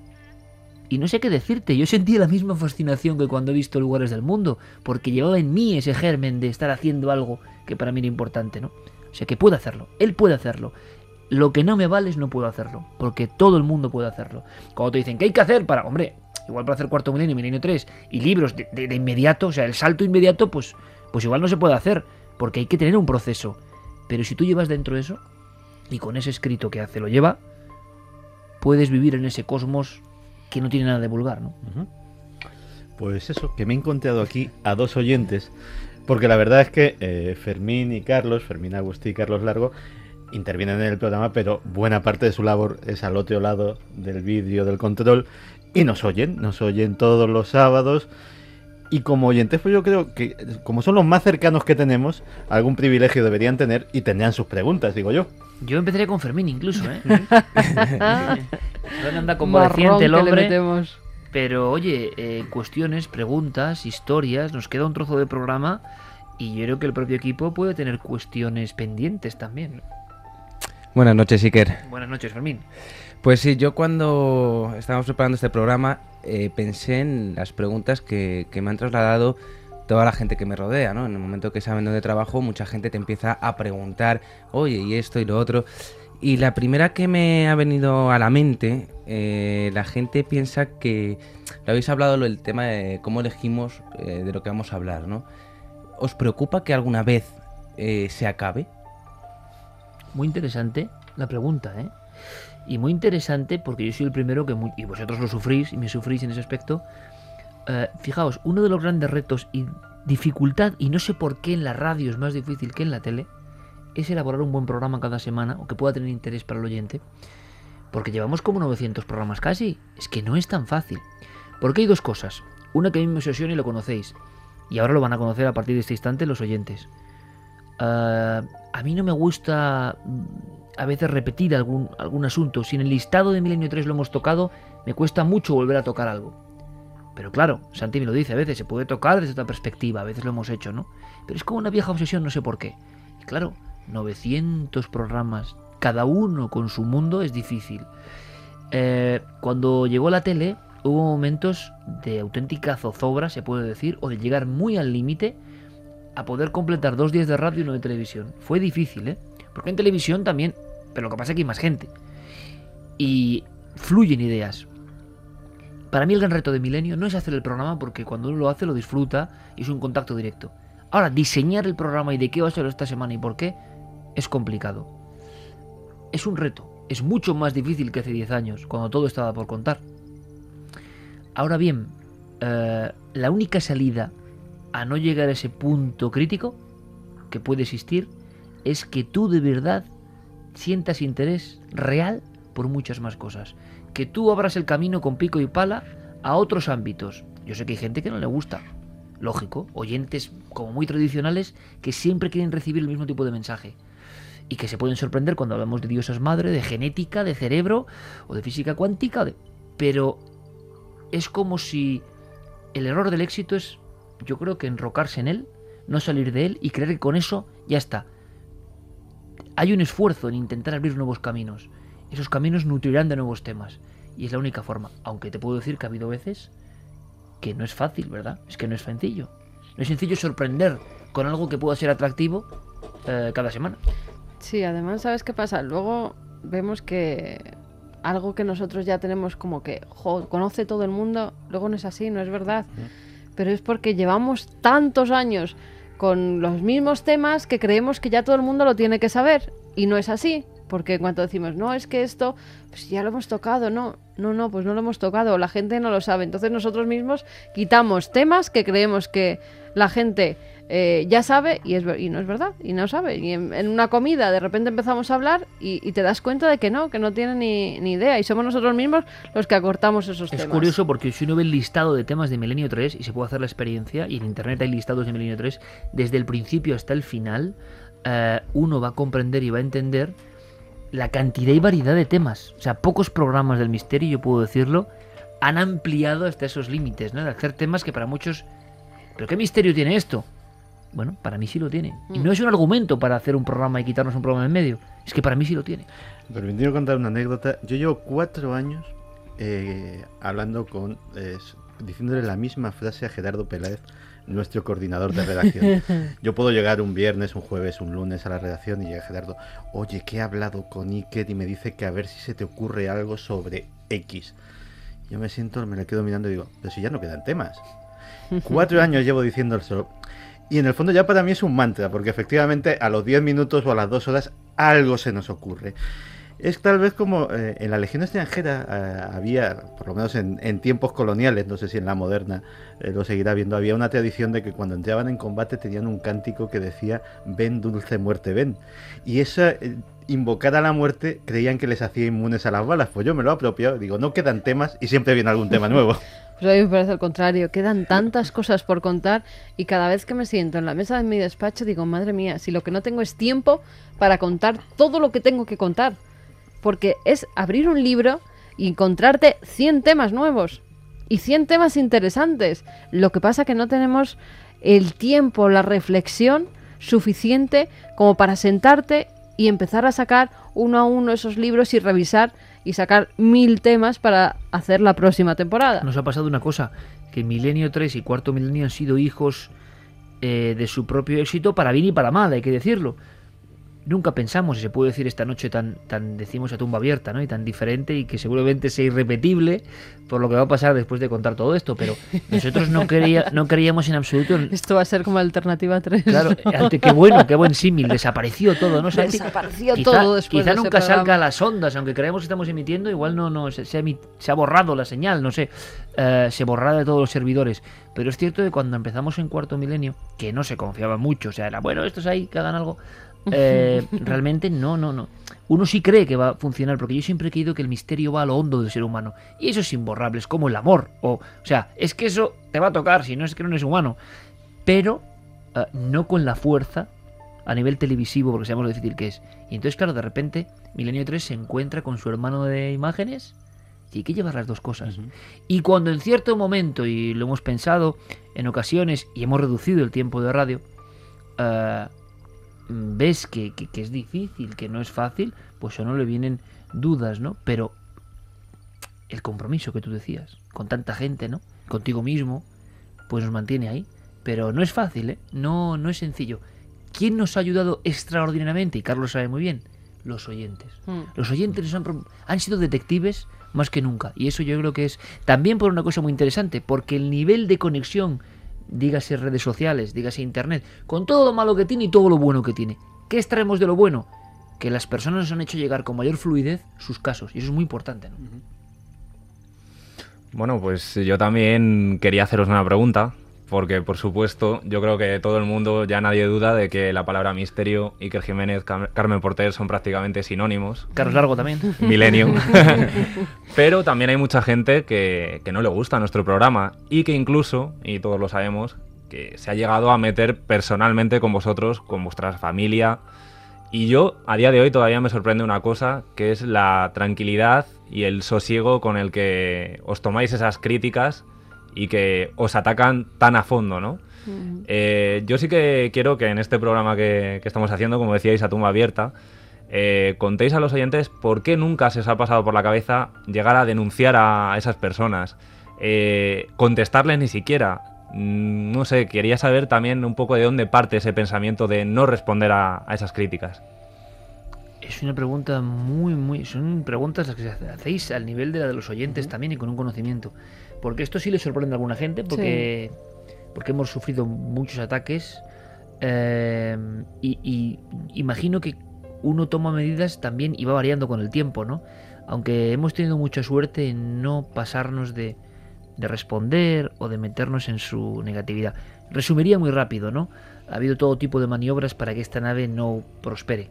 y no sé qué decirte, yo sentía la misma fascinación que cuando he visto lugares del mundo, porque llevaba en mí ese germen de estar haciendo algo que para mí era importante, ¿no? O sea, que puede hacerlo, él puede hacerlo. Lo que no me vale es no puedo hacerlo, porque todo el mundo puede hacerlo. Cuando te dicen, ¿qué hay que hacer para...? Hombre, igual para hacer Cuarto Milenio, Milenio tres, y libros de, de, de inmediato, o sea, el salto inmediato, pues, pues igual no se puede hacer, porque hay que tener un proceso. Pero si tú llevas dentro eso, y con ese escrito que hace lo lleva, puedes vivir en ese cosmos que no tiene nada de vulgar, ¿no? Uh-huh. Pues eso, que me he encontrado aquí a dos oyentes, porque la verdad es que eh, Fermín y Carlos, Fermín Agustí y Carlos Largo, intervienen en el programa, pero buena parte de su labor es al otro lado del vídeo, del control, y nos oyen, nos oyen todos los sábados. Y como oyentes, pues yo creo que como son los más cercanos que tenemos, algún privilegio deberían tener y tendrían sus preguntas, digo yo. Yo empezaría con Fermín incluso, ¿eh? No anda como Marrón reciente el que le hombre. metemos. Pero oye, eh, cuestiones, preguntas, historias, nos queda un trozo de programa y yo creo que el propio equipo puede tener cuestiones pendientes también. Buenas noches, Iker. Buenas noches, Fermín. Pues sí, yo cuando estábamos preparando este programa eh, pensé en las preguntas que, que me han trasladado toda la gente que me rodea, ¿no? En el momento que saben dónde trabajo, mucha gente te empieza a preguntar, oye, y esto y lo otro. Y la primera que me ha venido a la mente, eh, la gente piensa que, lo habéis hablado, lo del tema de cómo elegimos eh, de lo que vamos a hablar, ¿no? ¿Os preocupa que alguna vez eh, se acabe? Muy interesante la pregunta, ¿eh? Y muy interesante porque yo soy el primero que, muy, y vosotros lo sufrís y me sufrís en ese aspecto. Eh, fijaos, uno de los grandes retos y dificultad, y no sé por qué en la radio es más difícil que en la tele, es elaborar un buen programa cada semana o que pueda tener interés para el oyente, porque llevamos como novecientos programas casi. Es que no es tan fácil, porque hay dos cosas. Una que a mí me obsesiona y lo conocéis, y ahora lo van a conocer a partir de este instante los oyentes. Uh, a mí no me gusta a veces repetir algún, algún asunto. Si en el listado de Milenio tres lo hemos tocado, me cuesta mucho volver a tocar algo. Pero claro, Santi me lo dice, a veces se puede tocar desde otra perspectiva, a veces lo hemos hecho, ¿no? Pero es como una vieja obsesión, no sé por qué. Y claro, novecientos programas, cada uno con su mundo, es difícil. Eh, cuando llegó la tele, hubo momentos de auténtica zozobra, se puede decir, o de llegar muy al límite a poder completar dos días de radio y uno de televisión. Fue difícil, ¿eh? Porque en televisión también, pero lo que pasa es que hay más gente. Y fluyen ideas. Para mí el gran reto de Milenio no es hacer el programa, porque cuando uno lo hace lo disfruta y es un contacto directo. Ahora, diseñar el programa y de qué va a ser esta semana y por qué es complicado. Es un reto. Es mucho más difícil que hace diez años, cuando todo estaba por contar. Ahora bien, eh, la única salida a no llegar a ese punto crítico que puede existir es que tú de verdad sientas interés real por muchas más cosas. Que tú abras el camino con pico y pala a otros ámbitos. Yo sé que hay gente que no le gusta. Lógico, oyentes como muy tradicionales que siempre quieren recibir el mismo tipo de mensaje. Y que se pueden sorprender cuando hablamos de diosas madre, de genética, de cerebro o de física cuántica. De... Pero es como si el error del éxito es, yo creo que enrocarse en él, no salir de él y creer que con eso ya está. Hay un esfuerzo en intentar abrir nuevos caminos. Esos caminos nutrirán de nuevos temas. Y es la única forma. Aunque te puedo decir que ha habido veces que no es fácil, ¿verdad? Es que no es sencillo. No es sencillo sorprender con algo que pueda ser atractivo eh, cada semana. Sí, además, ¿sabes qué pasa? Luego vemos que algo que nosotros ya tenemos como que jo, conoce todo el mundo, luego no es así, no es verdad. Pero es porque llevamos tantos años con los mismos temas que creemos que ya todo el mundo lo tiene que saber. Y no es así. Porque en cuanto decimos, no, es que esto pues ya lo hemos tocado, no, no, no, pues no lo hemos tocado, la gente no lo sabe. Entonces nosotros mismos quitamos temas que creemos que la gente eh, ya sabe y, es, y no es verdad, y no sabe. Y en, en una comida de repente empezamos a hablar y, y te das cuenta de que no, que no tienen ni, ni idea. Y somos nosotros mismos los que acortamos esos es temas. Es curioso porque si uno ve el listado de temas de Milenio tres y se puede hacer la experiencia, y en internet hay listados de Milenio tres, desde el principio hasta el final, eh, uno va a comprender y va a entender la cantidad y variedad de temas. O sea, pocos programas del misterio, yo puedo decirlo, han ampliado hasta esos límites, ¿no? De hacer temas que para muchos... ¿Pero qué misterio tiene esto? Bueno, para mí sí lo tiene. Y no es un argumento para hacer un programa y quitarnos un programa en medio. Es que para mí sí lo tiene. Permitido contar una anécdota. Yo llevo cuatro años eh, hablando con... Eh, diciéndole la misma frase a Gerardo Peláez, nuestro coordinador de redacción. Yo puedo llegar un viernes, un jueves, un lunes a la redacción y llega Gerardo, oye, que he hablado con Iker y me dice que a ver si se te ocurre algo sobre X. Yo me siento, me le quedo mirando y digo, pero si ya no quedan temas. Cuatro años llevo diciéndolo. Y en el fondo ya para mí es un mantra, porque efectivamente a los diez minutos o a las dos horas algo se nos ocurre. Es tal vez como eh, en la Legión extranjera eh, había, por lo menos en, en tiempos coloniales, no sé si en la moderna eh, lo seguirá viendo, había una tradición de que cuando entraban en combate tenían un cántico que decía ven dulce muerte, ven. Y esa, eh, invocar a la muerte, creían que les hacía inmunes a las balas. Pues yo me lo he apropiado, digo, no quedan temas y siempre viene algún tema nuevo. Pues a mí me parece al contrario, quedan tantas cosas por contar y cada vez que me siento en la mesa de mi despacho digo, madre mía, si lo que no tengo es tiempo para contar todo lo que tengo que contar. Porque es abrir un libro y encontrarte cien temas nuevos y cien temas interesantes. Lo que pasa que no tenemos el tiempo, la reflexión suficiente como para sentarte y empezar a sacar uno a uno esos libros y revisar y sacar mil temas para hacer la próxima temporada. Nos ha pasado una cosa, que Milenio tres y Cuarto Milenio han sido hijos eh, de su propio éxito, para bien y para mal, hay que decirlo. Nunca pensamos, y se puede decir esta noche tan, tan decimos a tumba abierta, ¿no? Y tan diferente y que seguramente sea irrepetible por lo que va a pasar después de contar todo esto, pero nosotros no, creía, no creíamos en absoluto... En... Esto va a ser como Alternativa tres. Claro, ante, qué bueno, qué buen símil, desapareció todo, ¿no? O sea, desapareció quizá, todo después Quizá de nunca ese salga a las ondas, aunque creemos que estamos emitiendo, igual no, no se, se, ha, se ha borrado la señal, no sé, uh, se borrará de todos los servidores. Pero es cierto que cuando empezamos en Cuarto Milenio, que no se confiaba mucho, o sea, era, bueno, estos ahí que hagan algo... Eh, realmente no, no, no. Uno sí cree que va a funcionar, porque yo siempre he creído que el misterio va a lo hondo del ser humano. Y eso es imborrable, es como el amor. O, o sea, es que eso te va a tocar, si no es que no eres humano. Pero uh, no con la fuerza a nivel televisivo, porque sabemos lo difícil que es. Y entonces, claro, de repente, Milenio tres se encuentra con su hermano de imágenes y hay que llevar las dos cosas. Uh-huh. Y cuando en cierto momento, y lo hemos pensado en ocasiones, y hemos reducido el tiempo de radio, uh, ves que, que, que es difícil, que no es fácil, pues a uno le vienen dudas, ¿no? Pero el compromiso que tú decías, con tanta gente, ¿no? Contigo mismo, pues nos mantiene ahí. Pero no es fácil, ¿eh? No, no es sencillo. ¿Quién nos ha ayudado extraordinariamente? Y Carlos sabe muy bien, los oyentes. Mm. Los oyentes nos han, han sido detectives más que nunca. Y eso yo creo que es también por una cosa muy interesante, porque el nivel de conexión, dígase redes sociales, dígase internet, con todo lo malo que tiene y todo lo bueno que tiene. ¿Qué extraemos de lo bueno? Que las personas nos han hecho llegar con mayor fluidez sus casos, y eso es muy importante, ¿no? Bueno, pues yo también quería haceros una pregunta, porque por supuesto yo creo que todo el mundo, ya nadie duda de que la palabra misterio, Iker Jiménez, Car- Carmen Porter son prácticamente sinónimos. Carlos Largo también. Milenio. Pero también hay mucha gente que, que no le gusta nuestro programa y que incluso, y todos lo sabemos, que se ha llegado a meter personalmente con vosotros, con vuestra familia. Y yo, a día de hoy, todavía me sorprende una cosa, que es la tranquilidad y el sosiego con el que os tomáis esas críticas y que os atacan tan a fondo, ¿no? Uh-huh. Eh, yo sí que quiero que en este programa que, que estamos haciendo, como decíais, a tumba abierta, eh, contéis a los oyentes por qué nunca se os ha pasado por la cabeza llegar a denunciar a esas personas, eh, contestarles ni siquiera. Mm, no sé, quería saber también un poco de dónde parte ese pensamiento de no responder a, a esas críticas. Es una pregunta muy, muy... Son preguntas las que hacéis al nivel de la de los oyentes uh-huh. también y con un conocimiento. Porque esto sí le sorprende a alguna gente, porque, sí. porque hemos sufrido muchos ataques eh, y, y imagino que uno toma medidas también y va variando con el tiempo, ¿no? Aunque hemos tenido mucha suerte en no pasarnos de, de responder o de meternos en su negatividad. Resumiría muy rápido, ¿no? Ha habido todo tipo de maniobras para que esta nave no prospere.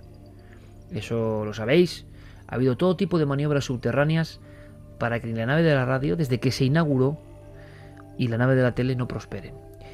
Eso lo sabéis. Ha habido todo tipo de maniobras subterráneas para que la nave de la radio, desde que se inauguró, y la nave de la tele no prosperen.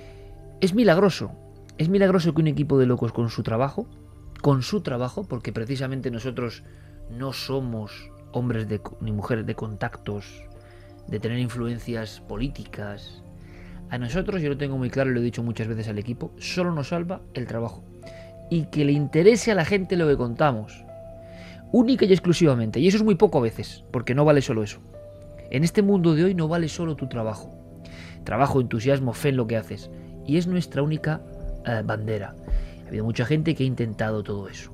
Es milagroso, es milagroso que un equipo de locos con su trabajo, con su trabajo, porque precisamente nosotros no somos hombres de, ni mujeres de contactos, de tener influencias políticas. A nosotros, yo lo tengo muy claro y lo he dicho muchas veces al equipo, solo nos salva el trabajo. Y que le interese a la gente lo que contamos. Única y exclusivamente. Y eso es muy poco a veces, porque no vale solo eso. En este mundo de hoy no vale solo tu trabajo. Trabajo, entusiasmo, fe en lo que haces. Y es nuestra única eh, bandera. Ha habido mucha gente que ha intentado todo eso.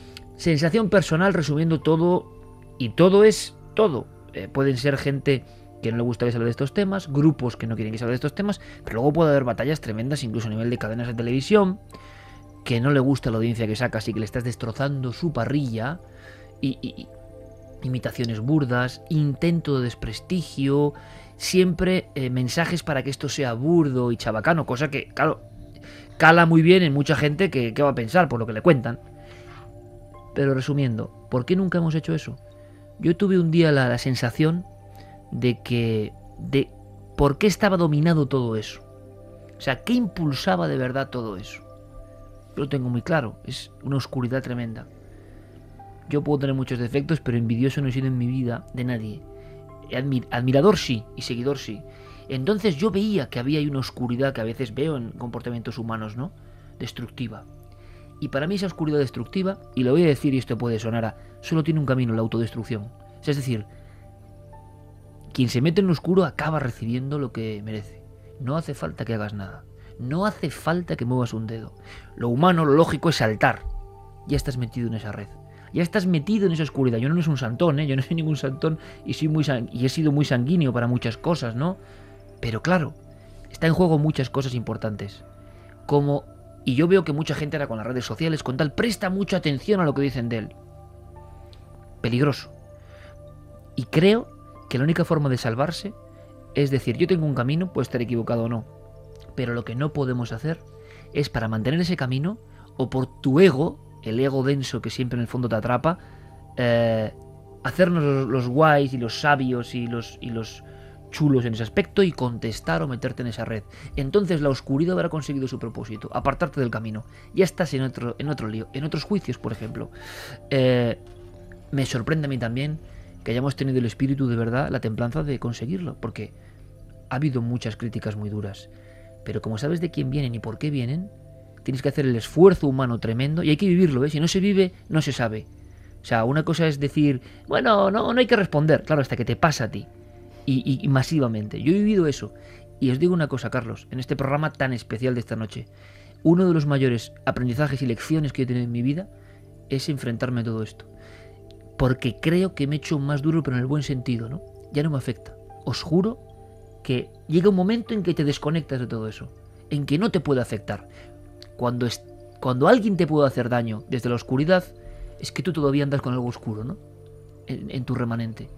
Sensación personal, resumiendo todo, y todo es todo. Eh, pueden ser gente que no le gusta que se hable de estos temas, grupos que no quieren que se hable de estos temas, pero luego puede haber batallas tremendas incluso a nivel de cadenas de televisión, que no le gusta la audiencia que sacas y que le estás destrozando su parrilla, y, y, y imitaciones burdas, intento de desprestigio, siempre eh, mensajes para que esto sea burdo y chabacano, cosa que, claro, cala muy bien en mucha gente que, que va a pensar por lo que le cuentan. Pero resumiendo, ¿por qué nunca hemos hecho eso? Yo tuve un día la, la sensación de que... de ¿por qué estaba dominado todo eso? O sea, ¿qué impulsaba de verdad todo eso? Yo lo tengo muy claro, es una oscuridad tremenda. Yo puedo tener muchos defectos, pero envidioso no he sido en mi vida de nadie. Admir- admirador sí, y seguidor sí. Entonces yo veía que había una oscuridad que a veces veo en comportamientos humanos, ¿no? Destructiva. Y para mí esa oscuridad destructiva, y lo voy a decir y esto puede sonar a, solo tiene un camino, la autodestrucción. O sea, es decir, quien se mete en lo oscuro acaba recibiendo lo que merece. No hace falta que hagas nada. No hace falta que muevas un dedo. Lo humano, lo lógico es saltar. Ya estás metido en esa red. Ya estás metido en esa oscuridad. Yo no soy un santón, ¿eh? Yo no soy ningún santón y, soy muy sang- y he sido muy sanguíneo para muchas cosas, ¿no? Pero claro, está en juego muchas cosas importantes. Como... Y yo veo que mucha gente ahora con las redes sociales, con tal, presta mucha atención a lo que dicen de él. Peligroso. Y creo que la única forma de salvarse es decir, yo tengo un camino, puede estar equivocado o no, pero lo que no podemos hacer es, para mantener ese camino, o por tu ego, el ego denso que siempre en el fondo te atrapa, eh, hacernos los, los guays y los sabios y los, y los chulos en ese aspecto y contestar o meterte en esa red. Entonces la oscuridad habrá conseguido su propósito, apartarte del camino. Ya estás en otro, en otro lío, en otros juicios, por ejemplo. Eh, me sorprende a mí también que hayamos tenido el espíritu de verdad, la templanza de conseguirlo, porque ha habido muchas críticas muy duras, pero como sabes de quién vienen y por qué vienen, tienes que hacer el esfuerzo humano tremendo y hay que vivirlo, ¿eh? Si no se vive, no se sabe. O sea, una cosa es decir, bueno, no, no hay que responder, claro, hasta que te pasa a ti. Y, y, y masivamente. Yo he vivido eso. Y os digo una cosa, Carlos, en este programa tan especial de esta noche, uno de los mayores aprendizajes y lecciones que he tenido en mi vida es enfrentarme a todo esto. Porque creo que me he hecho más duro, pero en el buen sentido, ¿no? Ya no me afecta. Os juro que llega un momento en que te desconectas de todo eso. En que no te puede afectar. Cuando, es, cuando alguien te puede hacer daño desde la oscuridad, es que tú todavía andas con algo oscuro, ¿no? En, en tu remanente.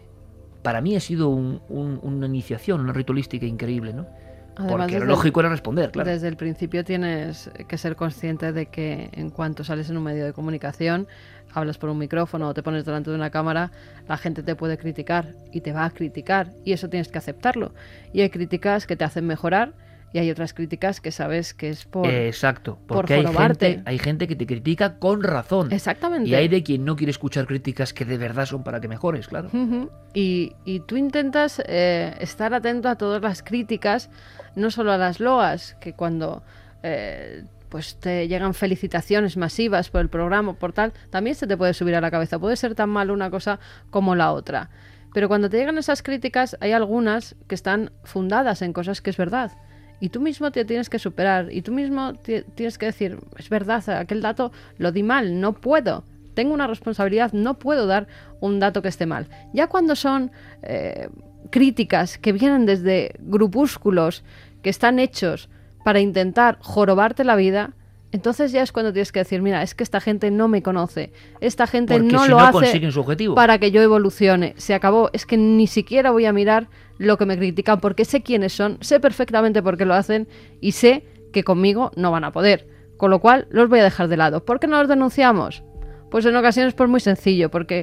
Para mí ha sido un, un, una iniciación, una ritualística increíble, ¿no? Además, porque lo lógico era responder, claro. Desde el principio tienes que ser consciente de que en cuanto sales en un medio de comunicación, hablas por un micrófono o te pones delante de una cámara, la gente te puede criticar y te va a criticar y eso tienes que aceptarlo. Y hay críticas que te hacen mejorar y hay otras críticas que sabes que es por Exacto, porque por hay, gente, hay gente que te critica con razón. Exactamente. Y hay de quien no quiere escuchar críticas que de verdad son para que mejores, claro. Uh-huh. Y, y tú intentas eh, estar atento a todas las críticas, no solo a las loas, que cuando eh, pues te llegan felicitaciones masivas por el programa, por tal, también se te puede subir a la cabeza. Puede ser tan mal una cosa como la otra. Pero cuando te llegan esas críticas, hay algunas que están fundadas en cosas que es verdad. Y tú mismo te tienes que superar, y tú mismo te tienes que decir, es verdad, aquel dato lo di mal, no puedo, tengo una responsabilidad, no puedo dar un dato que esté mal. Ya cuando son eh, críticas que vienen desde grupúsculos que están hechos para intentar jorobarte la vida, entonces ya es cuando tienes que decir, mira, es que esta gente no me conoce, esta gente Porque no si lo no hace consiguen su objetivo. Para que yo evolucione, se acabó, es que ni siquiera voy a mirar lo que me critican porque sé quiénes son, sé perfectamente por qué lo hacen y sé que conmigo no van a poder, con lo cual los voy a dejar de lado. ¿Por qué no los denunciamos? Pues en ocasiones por muy sencillo, porque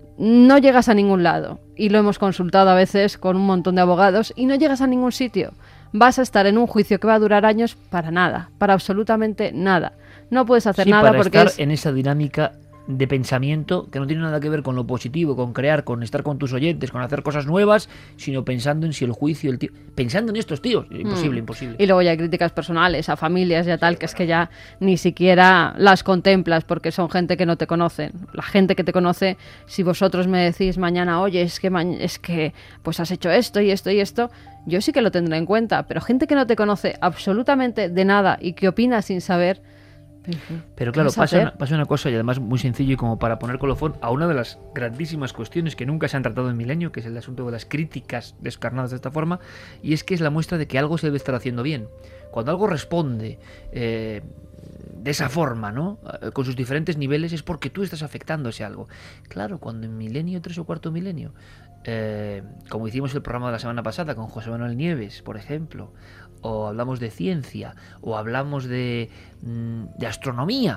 no llegas a ningún lado y lo hemos consultado a veces con un montón de abogados y no llegas a ningún sitio. Vas a estar en un juicio que va a durar años para nada, para absolutamente nada. No puedes hacer sí, nada para porque estar es... en esa dinámica de pensamiento que no tiene nada que ver con lo positivo, con crear, con estar con tus oyentes, con hacer cosas nuevas, sino pensando en si el juicio, el tío, pensando en estos tíos, imposible, mm. imposible. Y luego ya hay críticas personales a familias y a tal, que es que ya ni siquiera las contemplas porque son gente que no te conocen. La gente que te conoce, si vosotros me decís mañana, oye, es que ma- es que pues has hecho esto y esto y esto, yo sí que lo tendré en cuenta, pero gente que no te conoce absolutamente de nada y que opina sin saber, Pero claro, ¿Qué vas a pasa hacer? una, pasa una cosa, y además muy sencillo, y como para poner colofón a una de las grandísimas cuestiones que nunca se han tratado en Milenio, que es el asunto de las críticas descarnadas de esta forma, y es que es la muestra de que algo se debe estar haciendo bien. Cuando algo responde eh, de esa forma, ¿no? Con sus diferentes niveles, es porque tú estás afectando ese algo. Claro, cuando en Milenio, tres o cuarto milenio, eh, como hicimos el programa de la semana pasada con José Manuel Nieves, por ejemplo, o hablamos de ciencia, o hablamos de, de astronomía,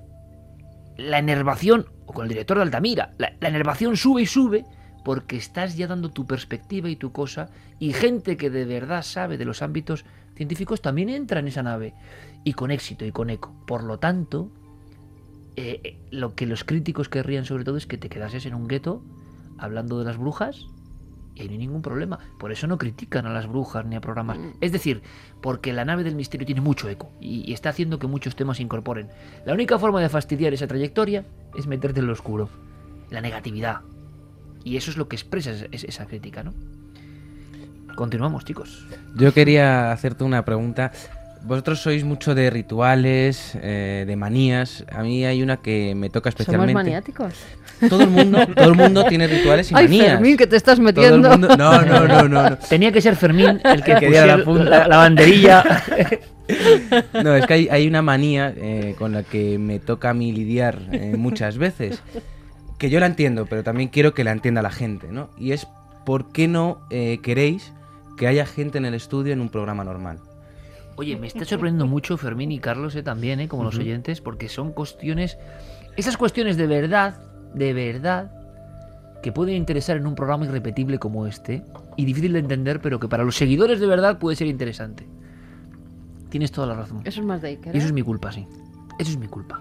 la enervación, o con el director de Altamira, la, la enervación sube y sube porque estás ya dando tu perspectiva y tu cosa, y gente que de verdad sabe de los ámbitos científicos también entra en esa nave, y con éxito y con eco. Por lo tanto, eh, lo que los críticos querrían sobre todo es que te quedases en un gueto hablando de las brujas, y ahí no hay ningún problema. Por eso no critican a las brujas ni a programas. Es decir, porque la nave del misterio tiene mucho eco y, y está haciendo que muchos temas se incorporen. La única forma de fastidiar esa trayectoria es meterte en lo oscuro, la negatividad. Y eso es lo que expresa esa, esa crítica, ¿no? Continuamos, chicos. Yo quería hacerte una pregunta. Vosotros sois mucho de rituales, eh, de manías. A mí hay una que me toca especialmente. ¿Somos maniáticos? Todo el mundo, todo el mundo tiene rituales y Ay, manías. Fermín, que te estás Todo el metiendo. mundo- No, no, no, no, no. Tenía que ser Fermín el que El que diera pusiera la punta. la, la banderilla. No, es que hay, hay una manía eh, con la que me toca a mí lidiar eh, muchas veces, que yo la entiendo, pero también quiero que la entienda la gente, ¿no? Y es, ¿por qué no eh, queréis que haya gente en el estudio en un programa normal? Oye, me está sorprendiendo mucho Fermín y Carlos eh, también, eh, como los oyentes, porque son cuestiones, esas cuestiones de verdad, de verdad, que pueden interesar en un programa irrepetible como este, y difícil de entender, pero que para los seguidores de verdad puede ser interesante. Tienes toda la razón. Eso es más de Iker, Y eso ¿eh? es mi culpa, sí. Eso es mi culpa.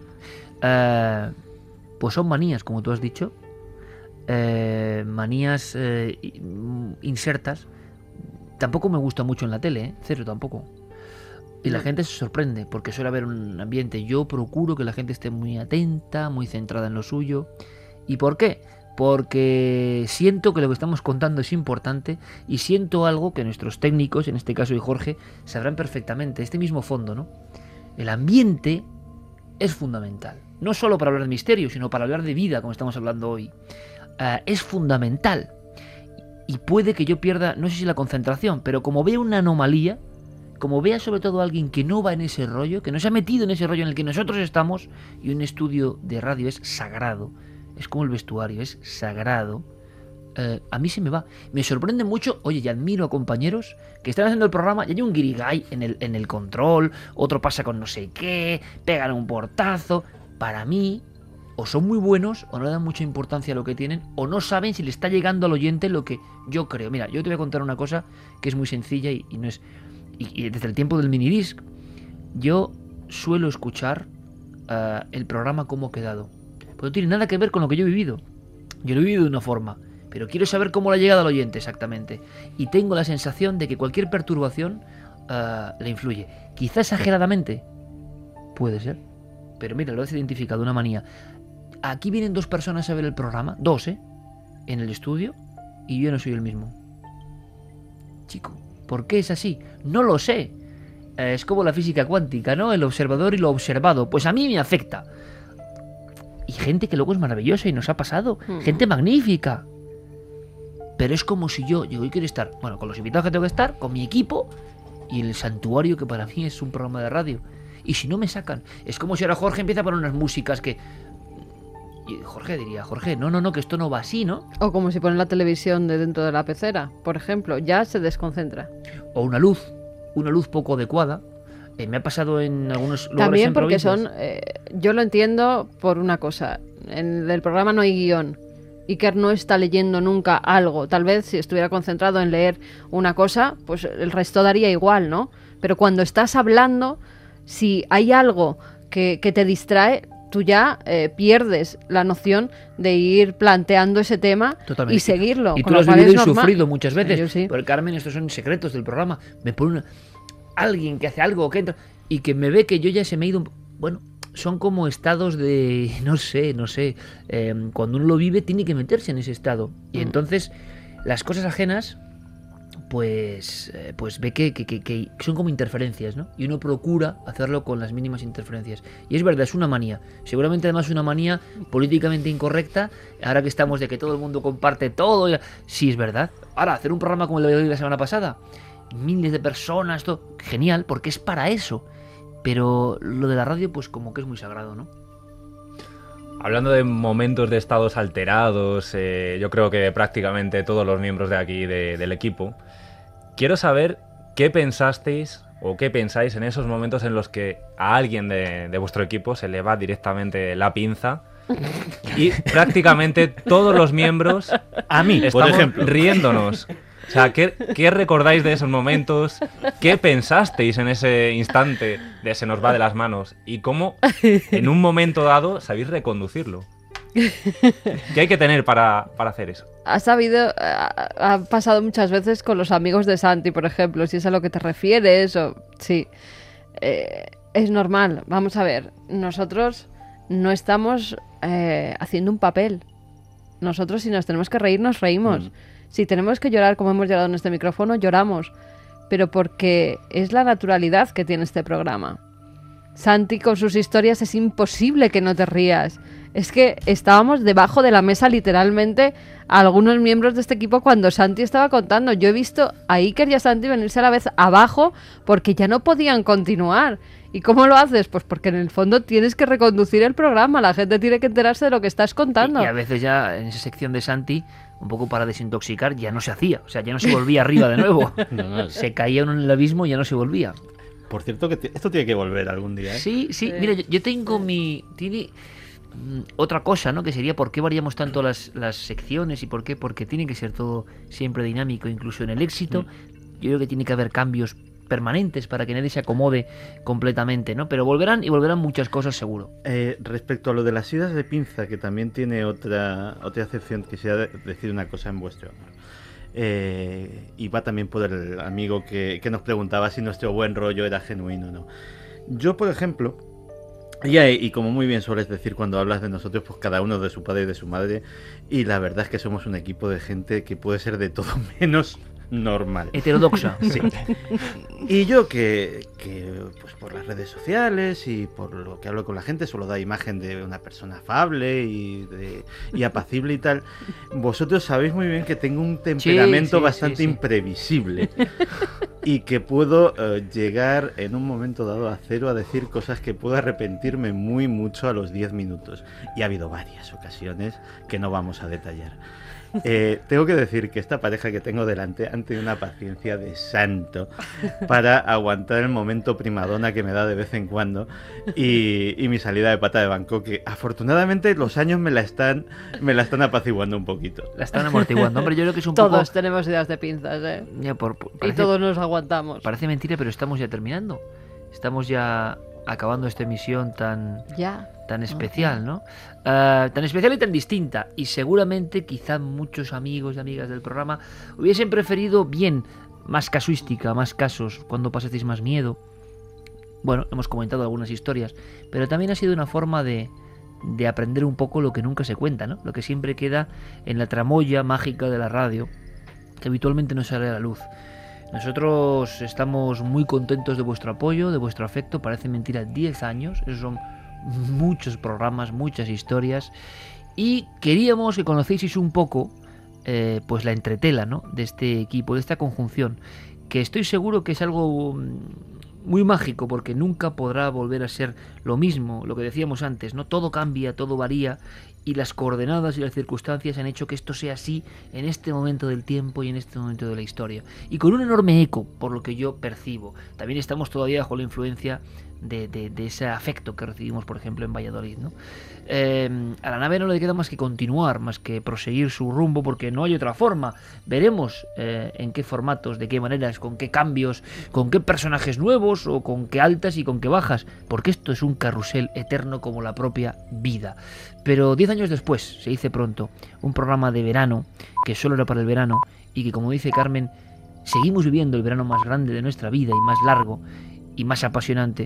Eh, pues son manías, como tú has dicho. Eh, manías eh, insertas. Tampoco me gusta mucho en la tele, ¿eh? Cero tampoco. Y la gente se sorprende porque suele haber un ambiente. Yo procuro que la gente esté muy atenta, muy centrada en lo suyo. ¿Y por qué? Porque siento que lo que estamos contando es importante y siento algo que nuestros técnicos, en este caso y Jorge, sabrán perfectamente. Este mismo fondo, ¿no? El ambiente es fundamental. No solo para hablar de misterio, sino para hablar de vida, como estamos hablando hoy. Uh, es fundamental. Y puede que yo pierda, no sé si la concentración, pero como vea una anomalía, como vea sobre todo a alguien que no va en ese rollo, que no se ha metido en ese rollo en el que nosotros estamos, y un estudio de radio es sagrado, es como el vestuario, es sagrado, eh, a mí se me va. Me sorprende mucho, oye, y admiro a compañeros que están haciendo el programa y hay un guirigay en el, en el control, otro pasa con no sé qué, pegan un portazo. Para mí, o son muy buenos, o no le dan mucha importancia a lo que tienen, o no saben si le está llegando al oyente lo que yo creo. Mira, yo te voy a contar una cosa que es muy sencilla y, y no es... Y, y desde el tiempo del minidisc, yo suelo escuchar uh, el programa cómo ha quedado. Pero no tiene nada que ver con lo que yo he vivido. Yo lo he vivido de una forma, pero quiero saber cómo le ha llegado al oyente exactamente. Y tengo la sensación de que cualquier perturbación uh, le influye. Quizá exageradamente, puede ser. Pero mira, lo has identificado, una manía. Aquí vienen dos personas a ver el programa, dos, ¿eh? En el estudio, y yo no soy el mismo. Chico, ¿por qué es así? No lo sé. Eh, es como la física cuántica, ¿no? El observador y lo observado. Pues a mí me afecta. Y gente que luego es maravillosa y nos ha pasado. Mm. Gente magnífica. Pero es como si yo, yo quiero estar, bueno, con los invitados que tengo que estar, con mi equipo y el santuario que para mí es un programa de radio. Y si no me sacan, es como si ahora Jorge empieza a poner unas músicas que... Y Jorge diría, Jorge, no, no, no, que esto no va así, ¿no? O como si ponen la televisión de dentro de la pecera, por ejemplo, ya se desconcentra. O una luz, una luz poco adecuada. Eh, me ha pasado en algunos lugares. También en porque provincias. son, eh, yo lo entiendo por una cosa, en el programa no hay guión. Iker no está leyendo nunca algo. Tal vez si estuviera concentrado en leer una cosa, pues el resto daría igual, ¿no? Pero cuando estás hablando, si hay algo que, que te distrae, tú ya eh, pierdes la noción de ir planteando ese tema. Totalmente. Y seguirlo. Y tú con lo has cual vivido es y normal. sufrido muchas veces. Yo sí. Porque Carmen, estos son secretos del programa. Me pone una... alguien que hace algo que entra y que me ve que yo ya se me he ido... Bueno, son como estados de... No sé, no sé. Eh, cuando uno lo vive tiene que meterse en ese estado. Y Mm. entonces las cosas ajenas pues, eh, pues ve que, que, que, que son como interferencias, ¿no? Y uno procura hacerlo con las mínimas interferencias. Y es verdad, es una manía. Seguramente además una manía políticamente incorrecta, ahora que estamos de que todo el mundo comparte todo. Ya... Sí, es verdad. Ahora, hacer un programa como el de hoy la semana pasada, miles de personas, todo, genial, porque es para eso. Pero lo de la radio, pues como que es muy sagrado, ¿no? Hablando de momentos de estados alterados, eh, yo creo que prácticamente todos los miembros de aquí de, del equipo, quiero saber qué pensasteis o qué pensáis en esos momentos en los que a alguien de, de vuestro equipo se le va directamente la pinza y prácticamente todos los miembros, A mí, por estamos ejemplo. riéndonos. O sea, ¿qué, ¿qué recordáis de esos momentos? ¿Qué pensasteis en ese instante de se nos va de las manos? ¿Y cómo en un momento dado sabéis reconducirlo? ¿Qué hay que tener para, para hacer eso? Ha sabido, ha, ha pasado muchas veces con los amigos de Santi, por ejemplo, si es a lo que te refieres o... Sí, eh, es normal. Vamos a ver, nosotros no estamos eh, haciendo un papel. Nosotros si nos tenemos que reír, nos reímos. Mm. Si tenemos que llorar como hemos llorado en este micrófono, lloramos. Pero porque es la naturalidad que tiene este programa. Santi con sus historias es imposible que no te rías. Es que estábamos debajo de la mesa literalmente algunos miembros de este equipo cuando Santi estaba contando. Yo he visto a Iker y a Santi venirse a la vez abajo porque ya no podían continuar. ¿Y cómo lo haces? Pues porque en el fondo tienes que reconducir el programa. La gente tiene que enterarse de lo que estás contando. Y, y a veces ya en esa sección de Santi, un poco para desintoxicar, ya no se hacía. O sea, ya no se volvía arriba de nuevo. No, no. Se caía uno en el abismo y ya no se volvía. Por cierto, que esto tiene que volver algún día, ¿eh? Sí, sí. sí. Mira, yo, yo tengo mi... Tiene mm, otra cosa, ¿no? Que sería por qué variamos tanto las, las secciones y por qué. Porque tiene que ser todo siempre dinámico, incluso en el éxito. Mm. Yo creo que tiene que haber cambios permanentes para que nadie se acomode completamente, ¿no? Pero volverán y volverán muchas cosas seguro. Eh, respecto a lo de las idas de pinza, que también tiene otra otra excepción, quisiera decir una cosa en vuestro honor. Eh, y va también por el amigo que, que nos preguntaba si nuestro buen rollo era genuino o no. Yo, por ejemplo, y, y como muy bien sueles decir cuando hablas de nosotros, pues cada uno de su padre y de su madre, y la verdad es que somos un equipo de gente que puede ser de todo menos normal. Heterodoxa. Sí. Y yo que, que pues por las redes sociales y por lo que hablo con la gente solo da imagen de una persona afable y, de, y apacible y tal. Vosotros sabéis muy bien que tengo un temperamento sí, sí, bastante sí, sí. imprevisible y que puedo uh, llegar en un momento dado a cero a decir cosas que puedo arrepentirme muy mucho a los diez minutos. Y ha habido varias ocasiones que no vamos a detallar. Eh, tengo que decir que esta pareja que tengo delante han tenido una paciencia de santo para aguantar el momento primadona que me da de vez en cuando y, y mi salida de pata de banco, que afortunadamente los años me la están me la están apaciguando un poquito. La están amortiguando. Hombre, yo creo que es un todos poco... Todos tenemos ideas de pinzas, ¿eh? Ya, por, por, parece, y todos nos aguantamos. Parece mentira, pero estamos ya terminando. Estamos ya acabando esta emisión tan... Ya. tan especial, ¿no? Uh, tan especial y tan distinta. Y seguramente quizá muchos amigos y amigas del programa hubiesen preferido bien, más casuística, más casos, cuando pasasteis más miedo. Bueno, hemos comentado algunas historias, pero también ha sido una forma de, de aprender un poco lo que nunca se cuenta, ¿no? Lo que siempre queda en la tramoya mágica de la radio, que habitualmente no sale a la luz. Nosotros estamos muy contentos de vuestro apoyo, de vuestro afecto. Parece mentira, diez años, esos son muchos programas, muchas historias, y queríamos que conocieseis un poco eh, pues la entretela, ¿no? De este equipo, de esta conjunción, que estoy seguro que es algo muy mágico, porque nunca podrá volver a ser lo mismo, lo que decíamos antes, ¿no? Todo cambia, todo varía, y las coordenadas y las circunstancias han hecho que esto sea así en este momento del tiempo y en este momento de la historia, y con un enorme eco, por lo que yo percibo. También estamos todavía bajo la influencia De, de, de ese afecto que recibimos, por ejemplo, en Valladolid, ¿no? Eh, a la nave no le queda más que continuar, más que proseguir su rumbo, porque no hay otra forma. Veremos eh, en qué formatos, de qué maneras, con qué cambios, con qué personajes nuevos, o con qué altas y con qué bajas, porque esto es un carrusel eterno como la propia vida. Pero diez años después, se dice pronto, un programa de verano, que solo era para el verano, y que, como dice Carmen, seguimos viviendo el verano más grande de nuestra vida y más largo y más apasionante.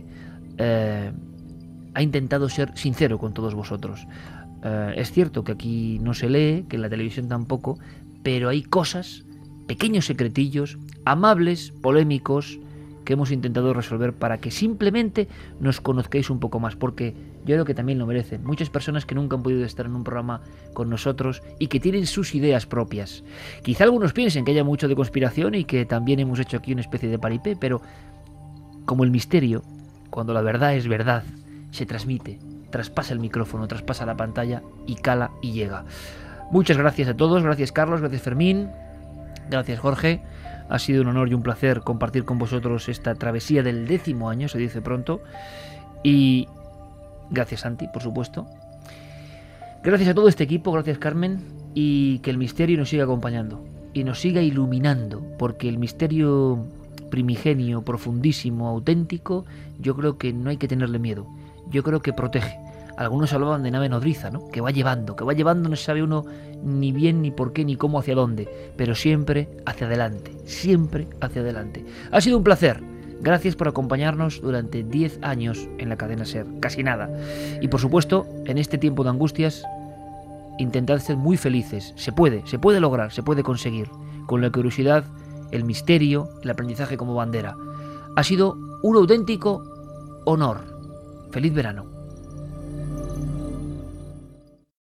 Eh, ha intentado ser sincero con todos vosotros. Eh, es cierto que aquí no se lee, que en la televisión tampoco, pero hay cosas pequeños secretillos, amables, polémicos, que hemos intentado resolver para que simplemente nos conozcáis un poco más, porque yo creo que también lo merecen. Muchas personas que nunca han podido estar en un programa con nosotros y que tienen sus ideas propias. Quizá algunos piensen que haya mucho de conspiración y que también hemos hecho aquí una especie de paripé, pero como el misterio, cuando la verdad es verdad, se transmite, traspasa el micrófono, traspasa la pantalla y cala y llega. Muchas gracias a todos, gracias Carlos, gracias Fermín, gracias Jorge. Ha sido un honor y un placer compartir con vosotros esta travesía del décimo año, se dice pronto. Y gracias Santi, por supuesto. Gracias a todo este equipo, gracias Carmen. Y que el misterio nos siga acompañando y nos siga iluminando, porque el misterio primigenio, profundísimo, auténtico, yo creo que no hay que tenerle miedo. Yo creo que protege. Algunos hablaban de nave nodriza, ¿no? Que va llevando, que va llevando, no sabe uno ni bien, ni por qué, ni cómo, hacia dónde, pero siempre hacia adelante, siempre hacia adelante. Ha sido un placer. Gracias por acompañarnos durante diez años en la cadena SER, casi nada. Y por supuesto, en este tiempo de angustias, intentad ser muy felices. Se puede, se puede lograr, se puede conseguir. Con la curiosidad, el misterio, el aprendizaje como bandera. Ha sido un auténtico honor. Feliz verano.